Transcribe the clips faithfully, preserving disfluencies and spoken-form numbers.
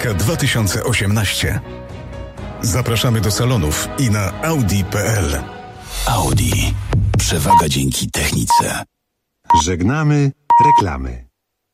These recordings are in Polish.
K dwa tysiące osiemnaście. Zapraszamy do salonów i na audi kropka p l. Audi. Przewaga dzięki technice. Żegnamy reklamy.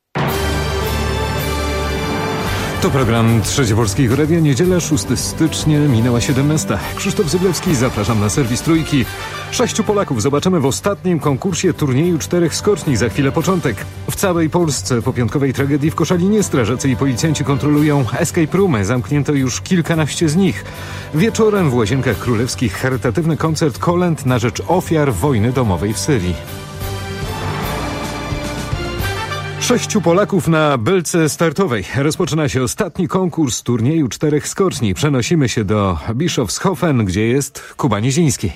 To program Trzecie Polskiego Radia. Niedziela, szóstego stycznia, minęła siedemnasta. Krzysztof Zyblewski, zapraszam na serwis Trójki. Sześciu Polaków zobaczymy w ostatnim konkursie turnieju czterech skoczni. Za chwilę początek. W całej Polsce po piątkowej tragedii w Koszalinie strażacy i policjanci kontrolują escape roomy. Zamknięto już kilkanaście z nich. Wieczorem w Łazienkach Królewskich charytatywny koncert kolęd na rzecz ofiar wojny domowej w Syrii. Sześciu Polaków na belce startowej. Rozpoczyna się ostatni konkurs turnieju czterech skoczni. Przenosimy się do Bischofshofen, gdzie jest Kuba Niziński.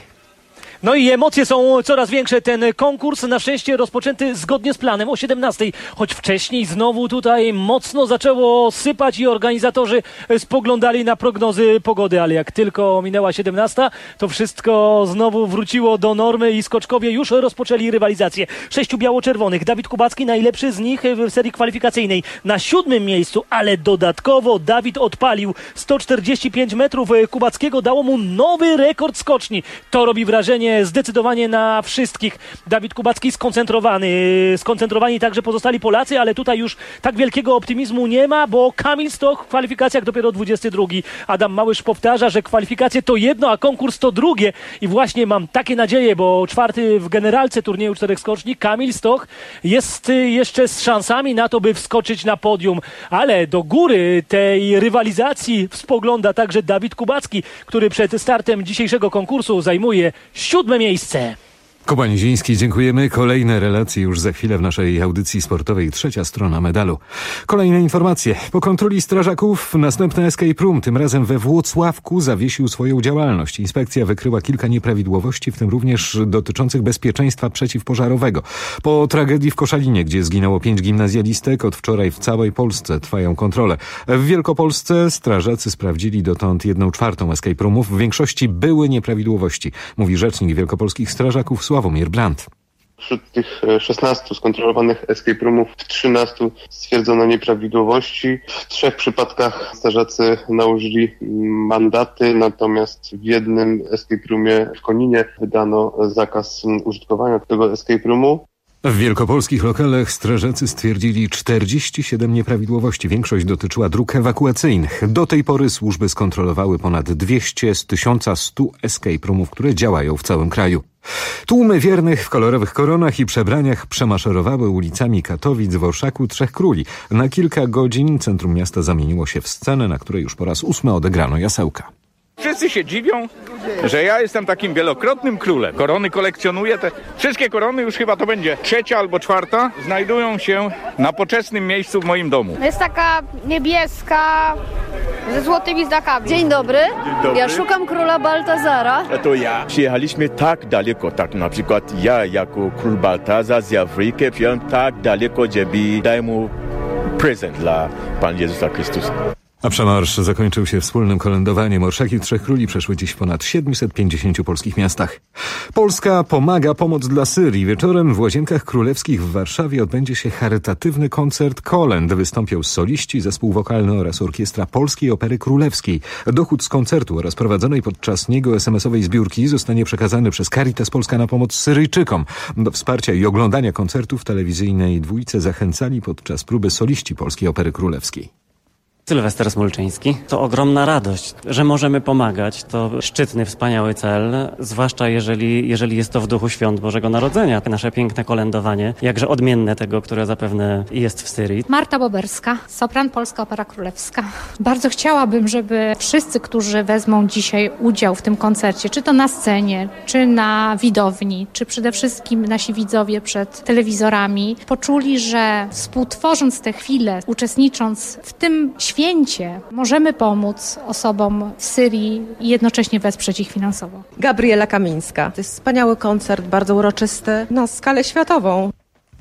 No i emocje są coraz większe. Ten konkurs na szczęście rozpoczęty zgodnie z planem o siedemnastej, choć wcześniej znowu tutaj mocno zaczęło sypać i organizatorzy spoglądali na prognozy pogody, ale jak tylko minęła siedemnasta, to wszystko znowu wróciło do normy i skoczkowie już rozpoczęli rywalizację. Sześciu biało-czerwonych. Dawid Kubacki najlepszy z nich w serii kwalifikacyjnej. Na siódmym miejscu, ale dodatkowo Dawid odpalił sto czterdzieści pięć metrów. Kubackiego dało mu nowy rekord skoczni. To robi wrażenie zdecydowanie na wszystkich. Dawid Kubacki skoncentrowany. Skoncentrowani także pozostali Polacy, ale tutaj już tak wielkiego optymizmu nie ma, bo Kamil Stoch w kwalifikacjach dopiero dwudziesty drugi. Adam Małysz powtarza, że kwalifikacje to jedno, a konkurs to drugie. I właśnie mam takie nadzieje, bo czwarty w generalce turnieju czterech skoczni, Kamil Stoch, jest jeszcze z szansami na to, by wskoczyć na podium. Ale do góry tej rywalizacji spogląda także Dawid Kubacki, który przed startem dzisiejszego konkursu zajmuje siódme miejsce. Kuba Niziński, dziękujemy. Kolejne relacje już za chwilę w naszej audycji sportowej. Trzecia strona medalu. Kolejne informacje. Po kontroli strażaków następny escape room, tym razem we Włocławku, zawiesił swoją działalność. Inspekcja wykryła kilka nieprawidłowości, w tym również dotyczących bezpieczeństwa przeciwpożarowego. Po tragedii w Koszalinie, gdzie zginęło pięć gimnazjalistek, od wczoraj w całej Polsce trwają kontrole. W Wielkopolsce strażacy sprawdzili dotąd jedną czwartą escape roomów. W większości były nieprawidłowości, mówi rzecznik wielkopolskich strażaków Sławomir Brandt. Wśród tych szesnastu skontrolowanych escape roomów w trzynastu stwierdzono nieprawidłowości. W trzech przypadkach strażacy nałożyli mandaty, natomiast w jednym escape roomie w Koninie wydano zakaz użytkowania tego escape roomu. W wielkopolskich lokalach strażacy stwierdzili czterdzieści siedem nieprawidłowości. Większość dotyczyła dróg ewakuacyjnych. Do tej pory służby skontrolowały ponad dwieście z tysiąca stu escape roomów, które działają w całym kraju. Tłumy wiernych w kolorowych koronach i przebraniach przemaszerowały ulicami Katowic w orszaku Trzech Króli. Na kilka godzin centrum miasta zamieniło się w scenę, na której już po raz ósmy odegrano jasełka. Wszyscy się dziwią, że ja jestem takim wielokrotnym królem. Korony kolekcjonuję. Te wszystkie korony, już chyba to będzie trzecia albo czwarta, znajdują się na poczesnym miejscu w moim domu. Jest taka niebieska ze złotymi znakami. Dzień dobry. Dzień dobry. Ja szukam króla Baltazara. A to ja. Przyjechaliśmy tak daleko, tak na przykład ja jako król Baltazar z Afryki przyjechałem tak daleko, żeby dać mu prezent dla Pana Jezusa Chrystusa. A przemarsz zakończył się wspólnym kolędowaniem. Orszaki Trzech Króli przeszły dziś w ponad siedmiuset pięćdziesięciu polskich miastach. Polska pomaga, pomoc dla Syrii. Wieczorem w Łazienkach Królewskich w Warszawie odbędzie się charytatywny koncert kolęd. Wystąpią soliści, zespół wokalny oraz orkiestra Polskiej Opery Królewskiej. Dochód z koncertu oraz prowadzonej podczas niego es em esowej zbiórki zostanie przekazany przez Caritas Polska na pomoc Syryjczykom. Do wsparcia i oglądania koncertu w telewizyjnej dwójce zachęcali podczas próby soliści Polskiej Opery Królewskiej. Sylwester Smolczyński. To ogromna radość, że możemy pomagać. To szczytny, wspaniały cel, zwłaszcza jeżeli, jeżeli jest to w duchu świąt Bożego Narodzenia. Nasze piękne kolędowanie, jakże odmienne tego, które zapewne jest w Syrii. Marta Boberska, sopran Polska Opera Królewska. Bardzo chciałabym, żeby wszyscy, którzy wezmą dzisiaj udział w tym koncercie, czy to na scenie, czy na widowni, czy przede wszystkim nasi widzowie przed telewizorami, poczuli, że współtworząc te chwile, uczestnicząc w tym święcie, możemy pomóc osobom w Syrii i jednocześnie wesprzeć ich finansowo. Gabriela Kamińska. To jest wspaniały koncert, bardzo uroczysty, na skalę światową.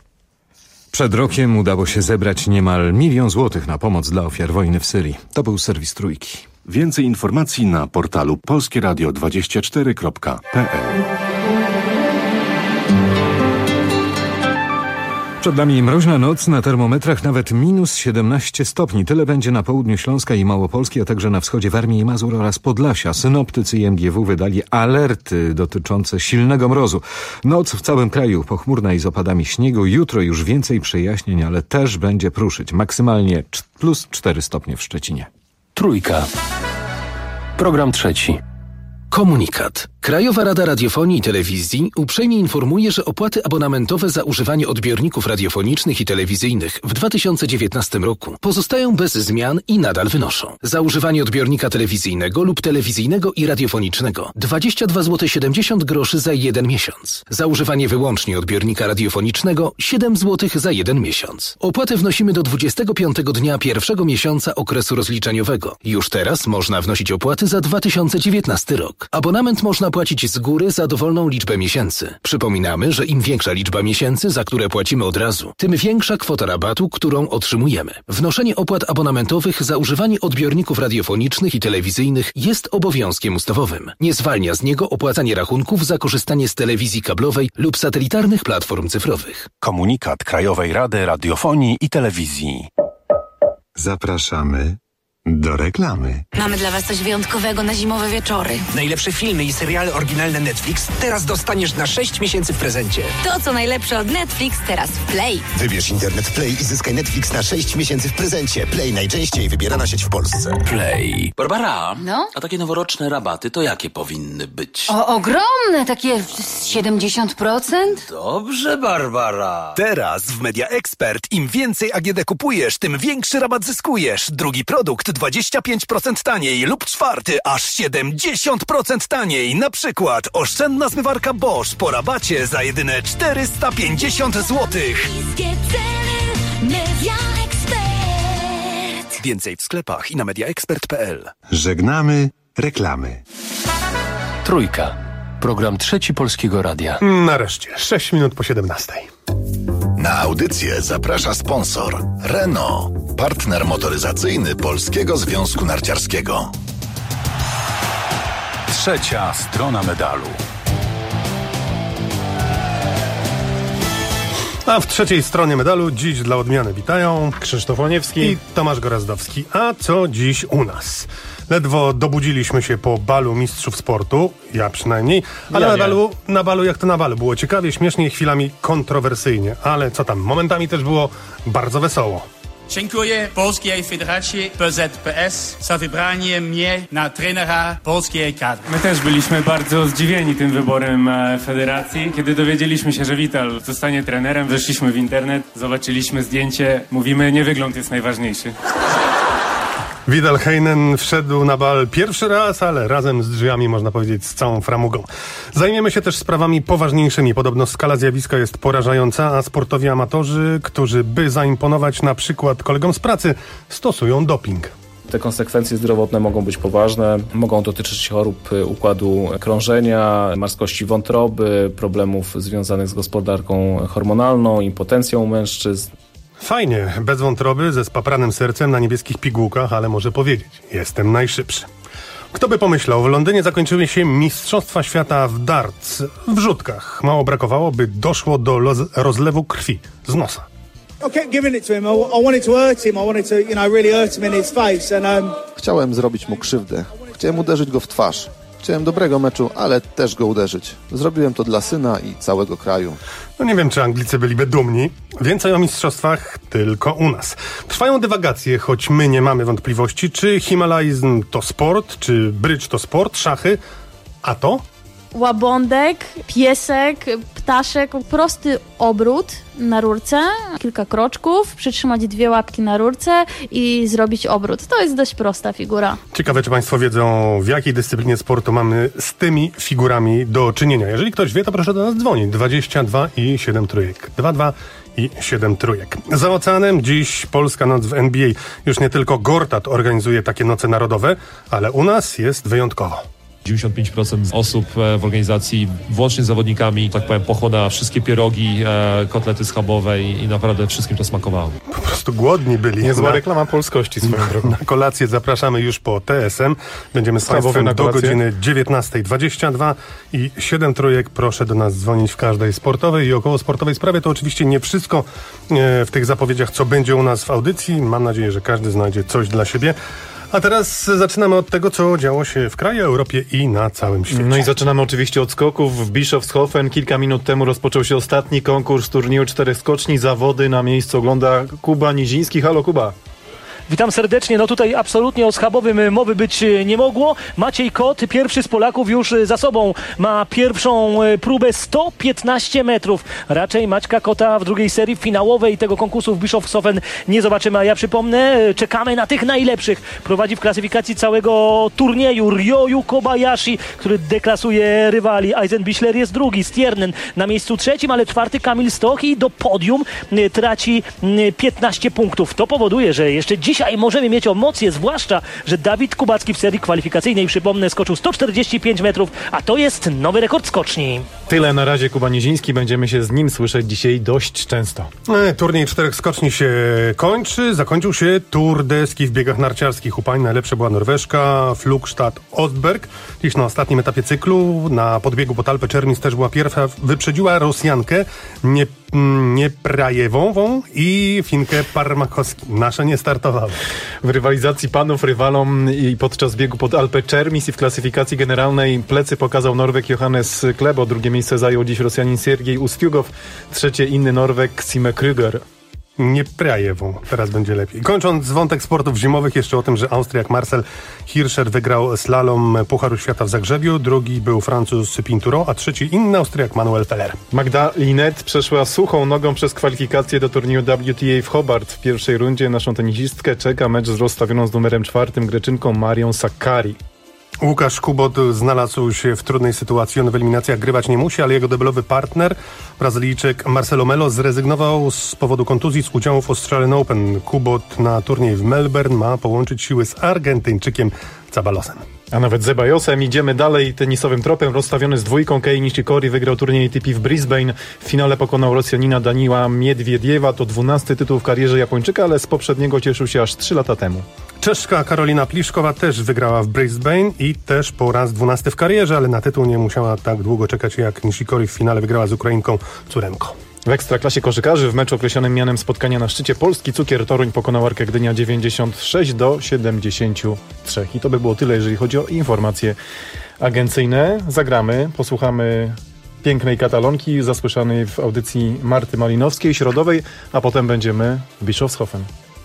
Przed rokiem udało się zebrać niemal milion złotych na pomoc dla ofiar wojny w Syrii. To był serwis Trójki. Więcej informacji na portalu polskie radio dwadzieścia cztery kropka p l. Przed nami mroźna noc, na termometrach nawet minus siedemnaście stopni. Tyle będzie na południu Śląska i Małopolski, a także na wschodzie Warmii i Mazur oraz Podlasia. Synoptycy i M G W wydali alerty dotyczące silnego mrozu. Noc w całym kraju pochmurna i z opadami śniegu. Jutro już więcej przejaśnień, ale też będzie pruszyć. Maksymalnie plus cztery stopnie w Szczecinie. Trójka. Program trzeci. Komunikat. Krajowa Rada Radiofonii i Telewizji uprzejmie informuje, że opłaty abonamentowe za używanie odbiorników radiofonicznych i telewizyjnych w dwa tysiące dziewiętnastym roku pozostają bez zmian i nadal wynoszą. Za używanie odbiornika telewizyjnego lub telewizyjnego i radiofonicznego dwadzieścia dwa złote siedemdziesiąt groszy za jeden miesiąc. Za używanie wyłącznie odbiornika radiofonicznego siedem złotych za jeden miesiąc. Opłatę wnosimy do dwudziestego piątego dnia pierwszego miesiąca okresu rozliczeniowego. Już teraz można wnosić opłaty za dwa tysiące dziewiętnasty rok. Abonament można płacić z góry za dowolną liczbę miesięcy. Przypominamy, że im większa liczba miesięcy, za które płacimy od razu, tym większa kwota rabatu, którą otrzymujemy. Wnoszenie opłat abonamentowych za używanie odbiorników radiofonicznych i telewizyjnych jest obowiązkiem ustawowym. Nie zwalnia z niego opłacanie rachunków za korzystanie z telewizji kablowej lub satelitarnych platform cyfrowych. Komunikat Krajowej Rady Radiofonii i Telewizji. Zapraszamy do reklamy. Mamy dla Was coś wyjątkowego na zimowe wieczory. Najlepsze filmy i seriale oryginalne Netflix teraz dostaniesz na sześć miesięcy w prezencie. To, co najlepsze od Netflix, teraz w Play. Wybierz internet Play i zyskaj Netflix na sześć miesięcy w prezencie. Play najczęściej wybierana sieć w Polsce. Play. Barbara, no? A takie noworoczne rabaty to jakie powinny być? O, ogromne, takie siedemdziesiąt procent? Dobrze, Barbara. Teraz w Media Expert im więcej A G D kupujesz, tym większy rabat zyskujesz. Drugi produkt dwadzieścia pięć procent taniej lub czwarty aż siedemdziesiąt procent taniej. Na przykład oszczędna zmywarka Bosch po rabacie za jedyne czterysta pięćdziesiąt złotych. Więcej w sklepach i na mediaexpert kropka p l. Żegnamy reklamy. Trójka. Program trzeci Polskiego Radia. Nareszcie, sześć minut po siedemnastej. Na audycję zaprasza sponsor Renault, partner motoryzacyjny Polskiego Związku Narciarskiego. Trzecia strona medalu. A w trzeciej stronie medalu dziś dla odmiany witają Krzysztof Łaniewski i Tomasz Gorazdowski. A co dziś u nas? Ledwo dobudziliśmy się po balu mistrzów sportu, ja przynajmniej, ale ja na, balu, na balu jak to na balu. Było ciekawie, śmiesznie, chwilami kontrowersyjnie, ale co tam, momentami też było bardzo wesoło. Dziękuję Polskiej Federacji P Z P S za wybranie mnie na trenera polskiej kadry. My też byliśmy bardzo zdziwieni tym wyborem federacji. Kiedy dowiedzieliśmy się, że Vital zostanie trenerem, weszliśmy w internet, zobaczyliśmy zdjęcie, mówimy, nie wygląd jest najważniejszy. Vidal Heinen wszedł na bal pierwszy raz, ale razem z drzwiami, można powiedzieć, z całą framugą. Zajmiemy się też sprawami poważniejszymi. Podobno skala zjawiska jest porażająca, a sportowi amatorzy, którzy by zaimponować na przykład kolegom z pracy, stosują doping. Te konsekwencje zdrowotne mogą być poważne, mogą dotyczyć chorób układu krążenia, marskości wątroby, problemów związanych z gospodarką hormonalną, impotencją u mężczyzn. Fajnie, bez wątroby, ze spapranym sercem na niebieskich pigułkach, ale może powiedzieć, jestem najszybszy. Kto by pomyślał, w Londynie zakończyły się Mistrzostwa Świata w darts, w rzutkach. Mało brakowało, by doszło do loz- rozlewu krwi z nosa. Chciałem zrobić mu krzywdę. Chciałem uderzyć go w twarz. Chciałem dobrego meczu, ale też go uderzyć. Zrobiłem to dla syna i całego kraju. No nie wiem, czy Anglicy byliby dumni. Więcej o mistrzostwach tylko u nas. Trwają dywagacje, choć my nie mamy wątpliwości, czy himalaizm to sport, czy brydż to sport, szachy, a to? Łabądek, piesek, ptaszek, prosty obrót na rurce, kilka kroczków, przytrzymać dwie łapki na rurce i zrobić obrót. To jest dość prosta figura. Ciekawe, czy Państwo wiedzą, w jakiej dyscyplinie sportu mamy z tymi figurami do czynienia. Jeżeli ktoś wie, to proszę do nas dzwonić. dwadzieścia dwa i siedem trójek. dwa dwa i siedem trójek. Za oceanem dziś Polska Noc w N B A. Już nie tylko Gortat organizuje takie noce narodowe, ale u nas jest wyjątkowo. dziewięćdziesiąt pięć procent osób w organizacji, włącznie z zawodnikami, tak powiem, pochłonęła wszystkie pierogi, kotlety schabowe i, i naprawdę wszystkim to smakowało. Po prostu głodni byli. Niezła na, reklama polskości swoją drogą. Na kolację zapraszamy już po T S M. Będziemy z Państwem do godziny dziewiętnasta dwadzieścia dwa i siedem trójek. Proszę do nas dzwonić w każdej sportowej i około sportowej sprawie. To oczywiście nie wszystko w tych zapowiedziach, co będzie u nas w audycji. Mam nadzieję, że każdy znajdzie coś dla siebie. A teraz zaczynamy od tego, co działo się w kraju, Europie i na całym świecie. No i zaczynamy oczywiście od skoków. W Bischofshofen kilka minut temu rozpoczął się ostatni konkurs turnieju czterech skoczni. Zawody na miejscu ogląda Kuba Niziński. Halo, Kuba. Witam serdecznie. No tutaj absolutnie o schabowym mowy być nie mogło. Maciej Kot, pierwszy z Polaków, już za sobą ma pierwszą próbę sto piętnaście metrów. Raczej Maćka Kota w drugiej serii finałowej tego konkursu w Bischofshofen nie zobaczymy. A ja przypomnę, czekamy na tych najlepszych. Prowadzi w klasyfikacji całego turnieju Ryoyu Kobayashi, który deklasuje rywali. Eisenbichler jest drugi, Stiernen na miejscu trzecim, ale czwarty Kamil Stoch i do podium traci piętnaście punktów. To powoduje, że jeszcze dziś Dzisiaj możemy mieć emocje, zwłaszcza, że Dawid Kubacki w serii kwalifikacyjnej, przypomnę, skoczył sto czterdzieści pięć metrów, a to jest nowy rekord skoczni. Tyle na razie Kuba Niziński, będziemy się z nim słyszeć dzisiaj dość często. Turniej czterech skoczni się kończy, zakończył się Tour deski w biegach narciarskich. U pań najlepsza była Norweżka Flugstad Ostberg. Dziś na ostatnim etapie cyklu, na podbiegu pod Alpę Czernis też była pierwsza, wyprzedziła Rosjankę nie, nie Prajewową i Finkę Parmakowski. Nasze nie startowały. W rywalizacji panów rywalom i podczas biegu pod Alpę Czermis i w klasyfikacji generalnej plecy pokazał Norweg Johannes Klebo. Drugie miejsce zajął dziś Rosjanin Siergiej Ustjugow. Trzecie inny Norweg Sime Krüger. Nie Prajewą. Teraz będzie lepiej. Kończąc wątek sportów zimowych, jeszcze o tym, że Austriak Marcel Hirscher wygrał slalom Pucharu Świata w Zagrzebiu, drugi był Francuz Pinturo, a trzeci inny Austriak Manuel Feller. Magda Linette przeszła suchą nogą przez kwalifikację do turnieju W T A w Hobart. W pierwszej rundzie naszą tenisistkę czeka mecz z rozstawioną z numerem czwartym Greczynką Marią Sakkari. Łukasz Kubot znalazł się w trudnej sytuacji. On w eliminacjach grywać nie musi, ale jego debiutowy partner, Brazylijczyk Marcelo Melo, zrezygnował z powodu kontuzji z udziału w Australian Open. Kubot na turniej w Melbourne ma połączyć siły z Argentyńczykiem Cabalosem. A nawet Zebajosem. Idziemy dalej tenisowym tropem. Rozstawiony z dwójką Kei Nishikori wygrał turniej A T P w Brisbane. W finale pokonał Rosjanina Daniła Miedwiediewa. To dwunasty tytuł w karierze Japończyka, ale z poprzedniego cieszył się aż trzy lata temu. Czeszka Karolina Pliszkowa też wygrała w Brisbane i też po raz dwunasty w karierze, ale na tytuł nie musiała tak długo czekać jak Nishikori. W finale wygrała z Ukrainką Curenko. W Ekstraklasie koszykarzy w meczu określonym mianem spotkania na szczycie Polski Cukier Toruń pokonał Arkę Gdynia dziewięćdziesiąt sześć do siedemdziesięciu trzech. I to by było tyle, jeżeli chodzi o informacje agencyjne. Zagramy, posłuchamy pięknej katalonki zasłyszanej w audycji Marty Malinowskiej, środowej, a potem będziemy w Bischofshofen.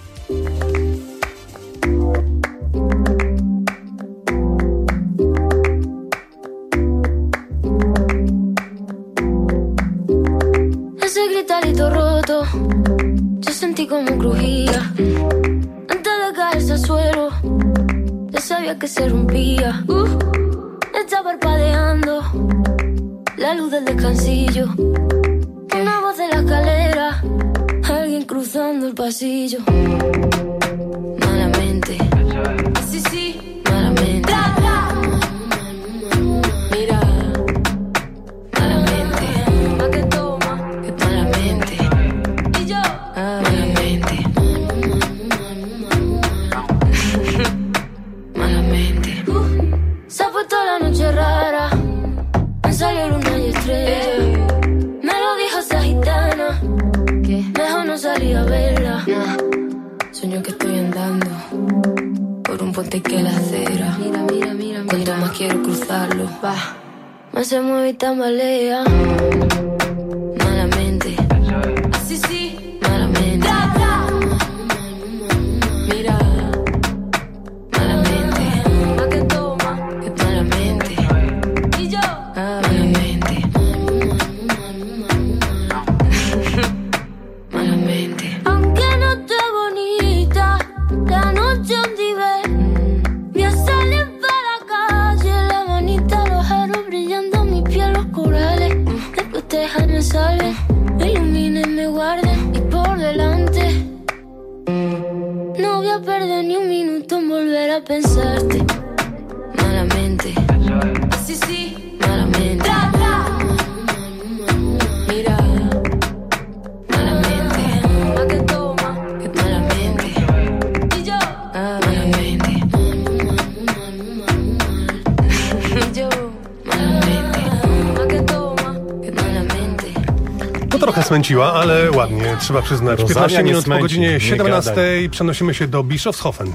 Gritarito roto, yo sentí como crujía. Antes de caerse al suelo, ya sabía que se rompía. Uh, está parpadeando la luz del descansillo. Una voz de la escalera, alguien cruzando el pasillo. Malamente, sí, sí, malamente. Mira, malamente. ¿Pa' qué toma? Malamente. Y yo, malamente. Malamente. Uh, se ha puesto la noche rara. Me salió luna y estrella. Me lo dijo esa gitana. Que mejor no salí a verla. Nah. Sueño que estoy andando por un puente que la acera. Mira, mira, mira, mira. Cuanto más quiero cruzarlo, va. Más se mueve y tambalea. Malamente. Así sí, malamente. Mira, malamente. ¿Pa' qué toma? Malamente. Y yo, malamente. Malamente. Aunque no esté bonita, la noche donde ve. Voy a salir para la calle, la manita, los aros brillando, mi piel, los corales. Después déjame salir, me iluminen, me guarden y por delante. No voy a perder ni un minuto en volver a pensarte. Malamente. malamente. Así sí, malamente. Mira, malamente. Ma che toma, che malamente. Y yo, ah, malamente. Y yo, malamente. Ma che toma, che malamente. To trochę smęciła, ale ładnie, trzeba przyznać. Rozumiem, piętnaście minut smęci, po godzinie nie siedemnastej przenosimy się do Bischofshofen.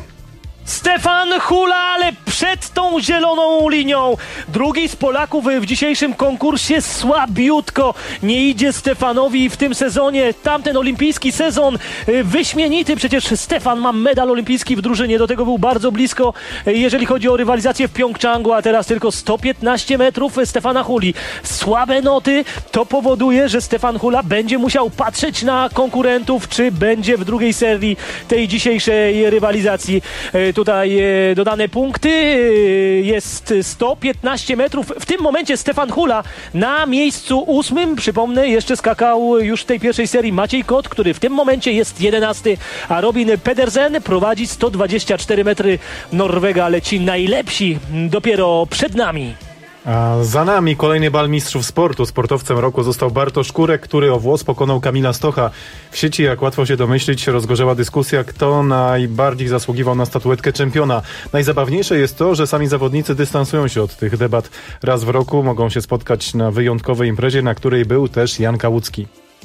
Stefan Hula, ale przed tą zieloną linią. Drugi z Polaków w dzisiejszym konkursie słabiutko. Nie idzie Stefanowi w tym sezonie. Tamten olimpijski sezon wyśmienity. Przecież Stefan ma medal olimpijski w drużynie. Do tego był bardzo blisko, jeżeli chodzi o rywalizację w Pjongczangu, a teraz tylko sto piętnaście metrów Stefana Huli. Słabe noty. To powoduje, że Stefan Hula będzie musiał patrzeć na konkurentów, czy będzie w drugiej serii tej dzisiejszej rywalizacji. Tutaj dodane punkty, jest sto piętnaście metrów. W tym momencie Stefan Hula na miejscu ósmym. Przypomnę, jeszcze skakał już w tej pierwszej serii Maciej Kot, który w tym momencie jest jedenasty, a Robin Pedersen prowadzi sto dwadzieścia cztery metry. Norwega, ale ci najlepsi dopiero przed nami. A za nami kolejny bal mistrzów sportu. Sportowcem roku został Bartosz Kurek, który o włos pokonał Kamila Stocha. W sieci, jak łatwo się domyślić, rozgorzała dyskusja, kto najbardziej zasługiwał na statuetkę czempiona. Najzabawniejsze jest to, że sami zawodnicy dystansują się od tych debat. Raz w roku mogą się spotkać na wyjątkowej imprezie, na której był też Jan Kałucki.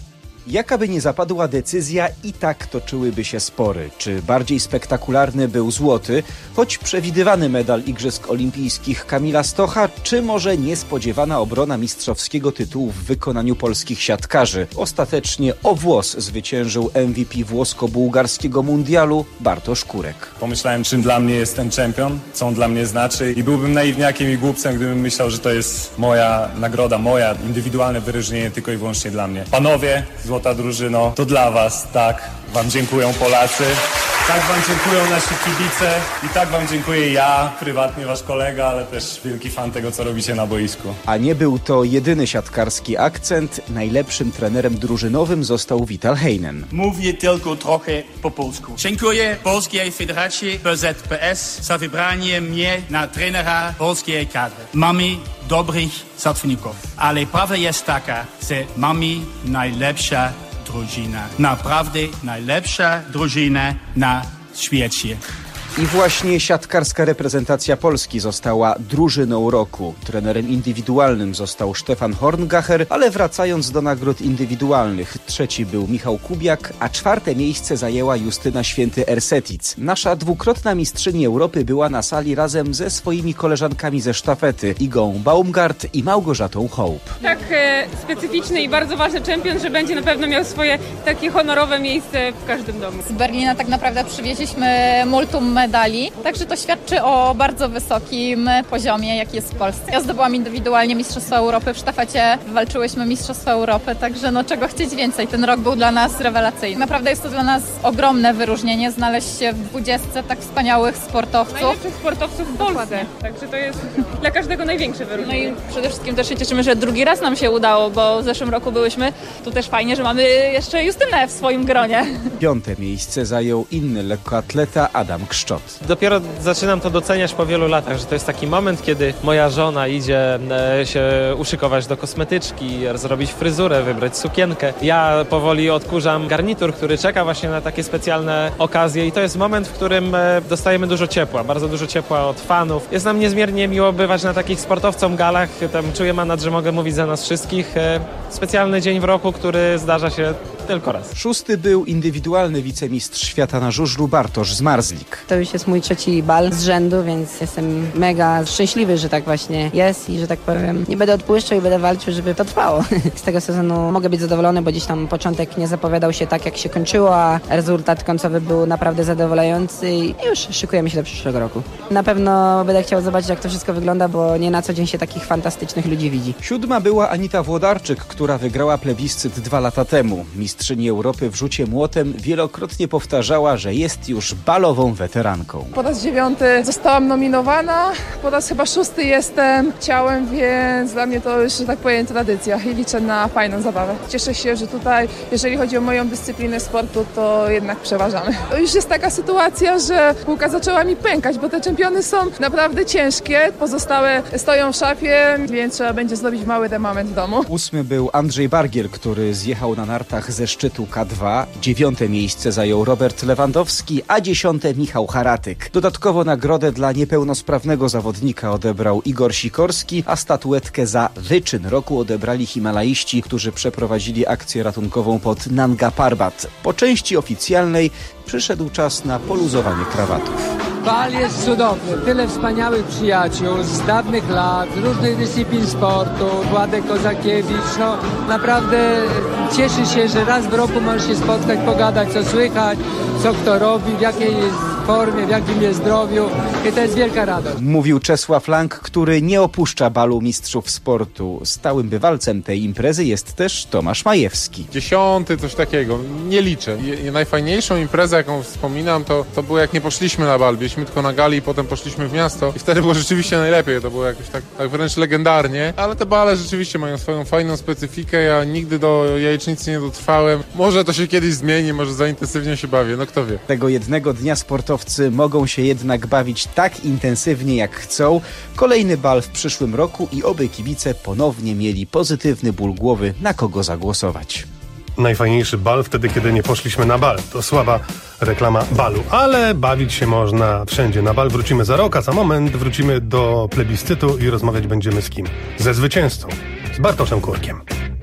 Jaka by nie zapadła decyzja, i tak toczyłyby się spory. Czy bardziej spektakularny był złoty, choć przewidywany medal Igrzysk Olimpijskich Kamila Stocha, czy może niespodziewana obrona mistrzowskiego tytułu w wykonaniu polskich siatkarzy? Ostatecznie o włos zwyciężył M V P włosko-bułgarskiego mundialu Bartosz Kurek. Pomyślałem, czym dla mnie jest ten czempion, co on dla mnie znaczy, i byłbym naiwniakiem i głupcem, gdybym myślał, że to jest moja nagroda, moja indywidualne wyróżnienie tylko i wyłącznie dla mnie. Panowie, złota drużyno, to dla was, tak, wam dziękują Polacy, tak wam dziękują nasi kibice i tak wam dziękuję ja, prywatnie wasz kolega, ale też wielki fan tego, co robicie na boisku. A nie był to jedyny siatkarski akcent. Najlepszym trenerem drużynowym został Vital Heinen. Mówię tylko trochę po polsku. Dziękuję Polskiej Federacji P Z P S za wybranie mnie na trenera polskiej kadry. Mamy dobrych zawodników, ale prawda jest taka, że mamy najlepsza drużyna. Naprawdę najlepsza drużyna na świecie. I właśnie siatkarska reprezentacja Polski została drużyną roku. Trenerem indywidualnym został Stefan Horngacher, ale wracając do nagród indywidualnych, trzeci był Michał Kubiak, a czwarte miejsce zajęła Justyna Święty-Ersetic. Nasza dwukrotna mistrzyni Europy była na sali razem ze swoimi koleżankami ze sztafety, Igą Baumgart i Małgorzatą Hołb. Tak e, specyficzny i bardzo ważny czempion, że będzie na pewno miał swoje takie honorowe miejsce w każdym domu. Z Berlina tak naprawdę przywieźliśmy multum medali, także to świadczy o bardzo wysokim poziomie, jaki jest w Polsce. Ja zdobyłam indywidualnie Mistrzostwa Europy, w sztafecie walczyłyśmy Mistrzostwa Europy, także no czego chcieć więcej. Ten rok był dla nas rewelacyjny. Naprawdę jest to dla nas ogromne wyróżnienie, znaleźć się w dwudziestce tak wspaniałych sportowców. Najlepszych sportowców w Polsce, także to jest dla każdego największe wyróżnienie. No i przede wszystkim też się cieszymy, że drugi raz nam się udało, bo w zeszłym roku byłyśmy, tu też fajnie, że mamy jeszcze Justynę w swoim gronie. Piąte miejsce zajął inny lekkoatleta Adam Kszczot. Dopiero zaczynam to doceniać po wielu latach, że to jest taki moment, kiedy moja żona idzie e, się uszykować do kosmetyczki, zrobić fryzurę, wybrać sukienkę. Ja powoli odkurzam garnitur, który czeka właśnie na takie specjalne okazje i to jest moment, w którym e, dostajemy dużo ciepła, bardzo dużo ciepła od fanów. Jest nam niezmiernie miło bywać na takich sportowcom galach, tam czuję mandat, że mogę mówić za nas wszystkich. E, specjalny dzień w roku, który zdarza się tylko raz. Szósty był indywidualny wicemistrz świata na żużlu Bartosz Zmarzlik. To już jest mój trzeci bal z rzędu, więc jestem mega szczęśliwy, że tak właśnie jest i że tak powiem, nie będę odpuszczał i będę walczył, żeby to trwało. Z tego sezonu mogę być zadowolony, bo gdzieś tam początek nie zapowiadał się tak, jak się kończyło, a rezultat końcowy był naprawdę zadowalający i już szykujemy się do przyszłego roku. Na pewno będę chciał zobaczyć, jak to wszystko wygląda, bo nie na co dzień się takich fantastycznych ludzi widzi. Siódma była Anita Włodarczyk, która wygrała plebiscyt dwa lata temu. mistrzyni Europy w rzucie młotem, wielokrotnie powtarzała, że jest już balową weteranką. Po raz dziewiąty zostałam nominowana, po raz chyba szósty jestem ciałem, więc dla mnie to już, że tak powiem, tradycja i liczę na fajną zabawę. Cieszę się, że tutaj, jeżeli chodzi o moją dyscyplinę sportu, to jednak przeważamy. To już jest taka sytuacja, że półka zaczęła mi pękać, bo te czempiony są naprawdę ciężkie, pozostałe stoją w szafie, więc trzeba będzie zrobić mały demament w domu. Ósmy był Andrzej Bargiel, który zjechał na nartach ze szczytu K dwa. Dziewiąte miejsce zajął Robert Lewandowski, a dziesiąte Michał Haratyk. Dodatkowo nagrodę dla niepełnosprawnego zawodnika odebrał Igor Sikorski, a statuetkę za wyczyn roku odebrali himalaiści, którzy przeprowadzili akcję ratunkową pod Nanga Parbat. Po części oficjalnej przyszedł czas na poluzowanie krawatów. Bal jest cudowny, tyle wspaniałych przyjaciół z dawnych lat, z różnych dyscyplin sportu, Władek Kozakiewicz, no naprawdę cieszy się, że raz w roku możesz się spotkać, pogadać, co słychać, co kto robi, w jakiej jest formie, w jakim jest zdrowiu i to jest wielka radość. Mówił Czesław Lang, który nie opuszcza balu mistrzów sportu. Stałym bywalcem tej imprezy jest też Tomasz Majewski. Dziesiąty, coś takiego, nie liczę. I, i najfajniejszą imprezę, jaką wspominam, to, to było jak nie poszliśmy na bal, byliśmy tylko na gali i potem poszliśmy w miasto i wtedy było rzeczywiście najlepiej, to było jakoś tak, tak wręcz legendarnie, ale te bale rzeczywiście mają swoją fajną specyfikę, ja nigdy do jajecznicy nie dotrwałem, może to się kiedyś zmieni, może za intensywnie się bawię, no kto wie. Tego jednego dnia sportowcy mogą się jednak bawić tak intensywnie jak chcą. Kolejny bal w przyszłym roku i oby kibice ponownie mieli pozytywny ból głowy, na kogo zagłosować. Najfajniejszy bal wtedy, kiedy nie poszliśmy na bal. To słaba reklama balu, ale bawić się można wszędzie. Na bal wrócimy za rok, a za moment wrócimy do plebiscytu i rozmawiać będziemy z kim? Ze zwycięzcą, z Bartoszem Kurkiem.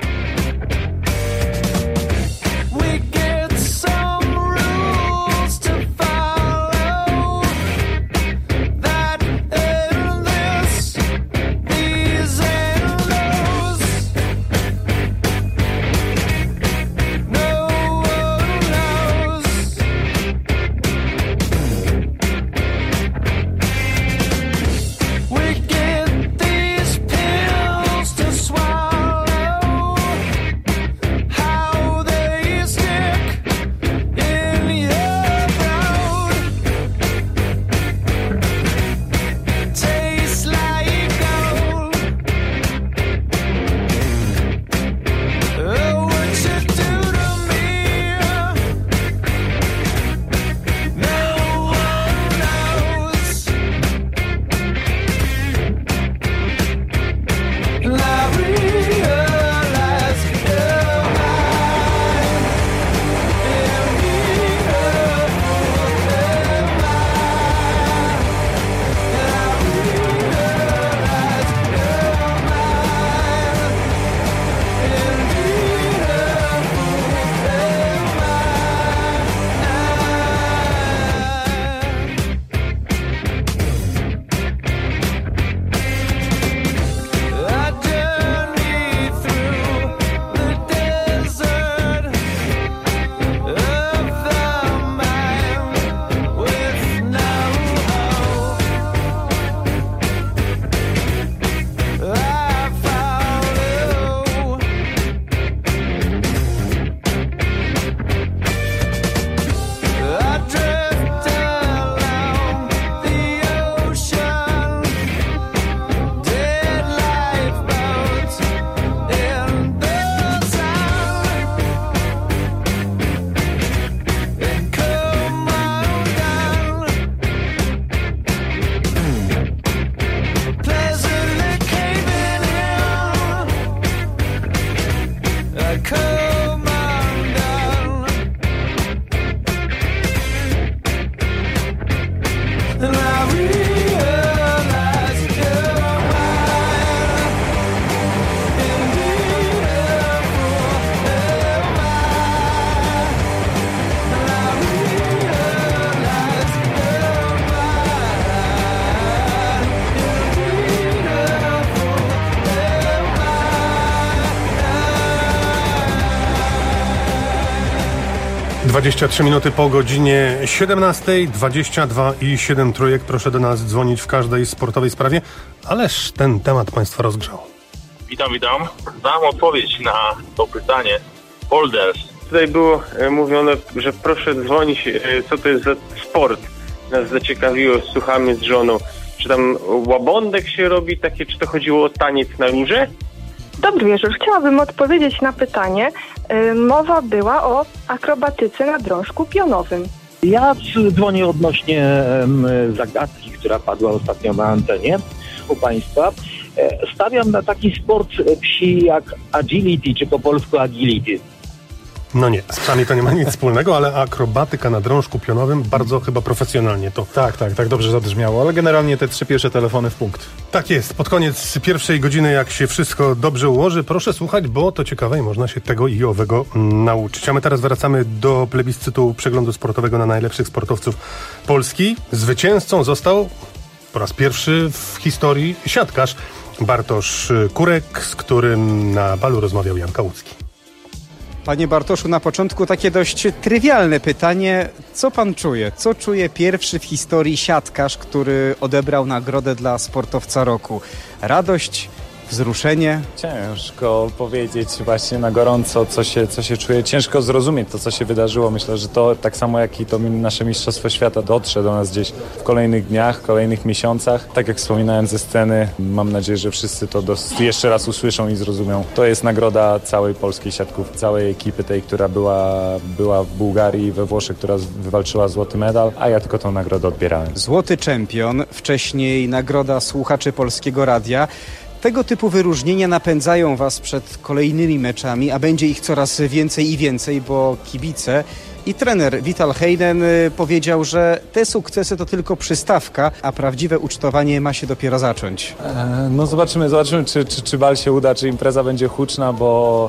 dwadzieścia trzy minuty po godzinie siedemnastej, dwadzieścia dwa i siedem trójek. Proszę do nas dzwonić w każdej sportowej sprawie, ależ ten temat Państwa rozgrzał. Witam, witam. Znam odpowiedź na to pytanie. Boulders. tutaj było mówione, że proszę dzwonić, co to jest za sport. Nas zaciekawiło, słuchamy z żoną. Czy tam łabądek się robi takie, czy to chodziło o taniec na lurze? Dobry wieczór. Chciałabym odpowiedzieć na pytanie. Mowa była o akrobatyce na drążku pionowym. Ja dzwonię odnośnie zagadki, która padła ostatnio na antenie u Państwa. Stawiam na taki sport wsi jak agility, czy po polsku agility. No nie, z psami to nie ma nic wspólnego, ale akrobatyka na drążku pionowym bardzo chyba profesjonalnie to. Tak, tak, tak dobrze zabrzmiało, ale generalnie te trzy pierwsze telefony w punkt. Tak jest, pod koniec pierwszej godziny, jak się wszystko dobrze ułoży, proszę słuchać, bo to ciekawe i można się tego i owego nauczyć. A my teraz wracamy do plebiscytu przeglądu sportowego na najlepszych sportowców Polski. Zwycięzcą został po raz pierwszy w historii siatkarz Bartosz Kurek, z którym na balu rozmawiał Jan Kałucki. Panie Bartoszu, na początku takie dość trywialne pytanie. Co pan czuje? Co czuje pierwszy w historii siatkarz, który odebrał nagrodę dla sportowca roku? Radość? Wzruszenie? Ciężko powiedzieć właśnie na gorąco, co się, co się czuje. Ciężko zrozumieć to, co się wydarzyło. Myślę, że to tak samo jak i to nasze Mistrzostwo Świata dotrze do nas gdzieś w kolejnych dniach, kolejnych miesiącach. Tak jak wspominałem ze sceny, mam nadzieję, że wszyscy to dos- jeszcze raz usłyszą i zrozumią. To jest nagroda całej polskiej siatkówki, całej ekipy tej, która była, była w Bułgarii i we Włoszech, która wywalczyła złoty medal, a ja tylko tą nagrodę odbierałem. Złoty czempion, wcześniej nagroda słuchaczy Polskiego Radia. Tego typu wyróżnienia napędzają was przed kolejnymi meczami, a będzie ich coraz więcej i więcej, bo kibice i trener Vital Heinen powiedział, że te sukcesy to tylko przystawka, a prawdziwe ucztowanie ma się dopiero zacząć. E, no zobaczymy, zobaczymy czy, czy, czy bal się uda, czy impreza będzie huczna, bo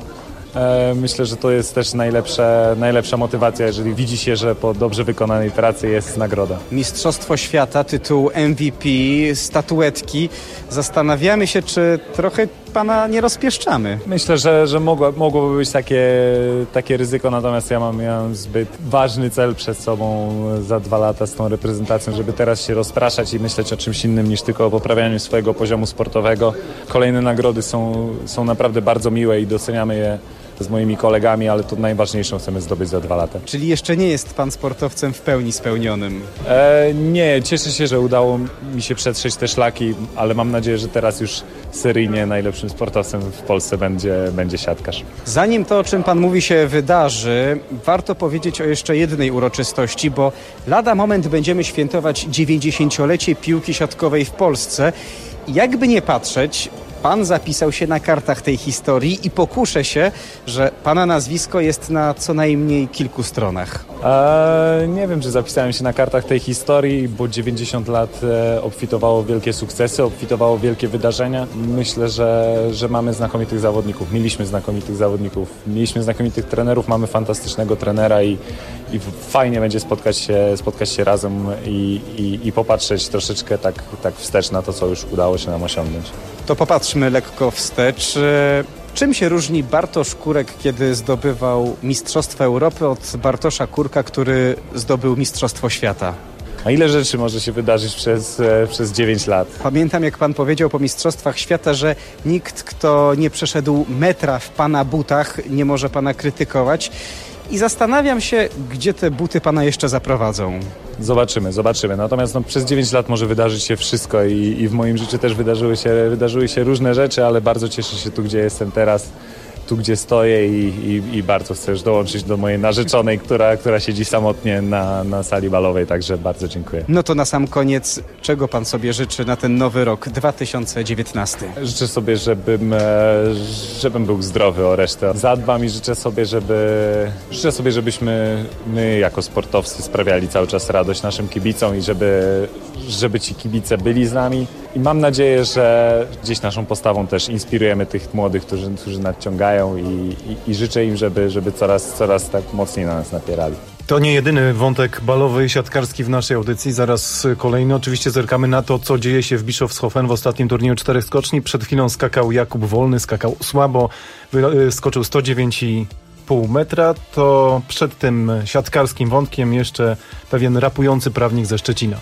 e, myślę, że to jest też najlepsze, najlepsza motywacja, jeżeli widzi się, że po dobrze wykonanej pracy jest nagroda. Mistrzostwo Świata, tytuł M V P, statuetki. Zastanawiamy się, czy trochę pana nie rozpieszczamy. Myślę, że, że mogło, mogłoby być takie, takie ryzyko, natomiast ja mam, ja mam zbyt ważny cel przed sobą za dwa lata z tą reprezentacją, żeby teraz się rozpraszać i myśleć o czymś innym niż tylko o poprawianiu swojego poziomu sportowego. Kolejne nagrody są, są naprawdę bardzo miłe i doceniamy je z moimi kolegami, ale to najważniejszą chcemy zdobyć za dwa lata. Czyli jeszcze nie jest pan sportowcem w pełni spełnionym? E, nie, cieszę się, że udało mi się przetrzeć te szlaki, ale mam nadzieję, że teraz już seryjnie najlepszym sportowcem w Polsce będzie, będzie siatkarz. Zanim to, o czym pan mówi, się wydarzy, warto powiedzieć o jeszcze jednej uroczystości, bo lada moment będziemy świętować dziewięćdziesięciolecie piłki siatkowej w Polsce. Jakby nie patrzeć, pan zapisał się na kartach tej historii i pokuszę się, że pana nazwisko jest na co najmniej kilku stronach. Eee, nie wiem, czy zapisałem się na kartach tej historii, bo dziewięćdziesiąt lat e, obfitowało wielkie sukcesy, obfitowało wielkie wydarzenia. Myślę, że, że mamy znakomitych zawodników, mieliśmy znakomitych zawodników, mieliśmy znakomitych trenerów, mamy fantastycznego trenera i, i fajnie będzie spotkać się, spotkać się razem i, i, i popatrzeć troszeczkę tak, tak wstecz na to, co już udało się nam osiągnąć. To popatrzmy lekko wstecz. Czym się różni Bartosz Kurek, kiedy zdobywał Mistrzostwo Europy, od Bartosza Kurka, który zdobył Mistrzostwo Świata? A ile rzeczy może się wydarzyć przez, przez dziewięć lat? Pamiętam, jak pan powiedział po Mistrzostwach Świata, że nikt, kto nie przeszedł metra w pana butach, nie może pana krytykować. I zastanawiam się, gdzie te buty pana jeszcze zaprowadzą. Zobaczymy, zobaczymy. Natomiast no, przez dziewięć lat może wydarzyć się wszystko i, i w moim życiu też wydarzyły się, wydarzyły się różne rzeczy, ale bardzo cieszę się tu, gdzie jestem teraz, tu, gdzie stoję i, i, i bardzo chcę już dołączyć do mojej narzeczonej, która, która siedzi samotnie na, na sali balowej, także bardzo dziękuję. No to na sam koniec, czego pan sobie życzy na ten nowy rok dwa tysiące dziewiętnasty? Życzę sobie, żebym, żebym był zdrowy, o resztę zadbam i życzę sobie, żeby, życzę sobie, żebyśmy my jako sportowcy sprawiali cały czas radość naszym kibicom i żeby, żeby ci kibice byli z nami. I mam nadzieję, że gdzieś naszą postawą też inspirujemy tych młodych, którzy, którzy nadciągają i, i, i życzę im, żeby, żeby coraz, coraz tak mocniej na nas napierali. To nie jedyny wątek balowy i siatkarski w naszej audycji. Zaraz kolejny. Oczywiście zerkamy na to, co dzieje się w Bischofshofen w ostatnim turnieju czterech skoczni. Przed chwilą skakał Jakub Wolny, skakał słabo, skoczył sto dziewięć i pół metra. To przed tym siatkarskim wątkiem jeszcze pewien rapujący prawnik ze Szczecina.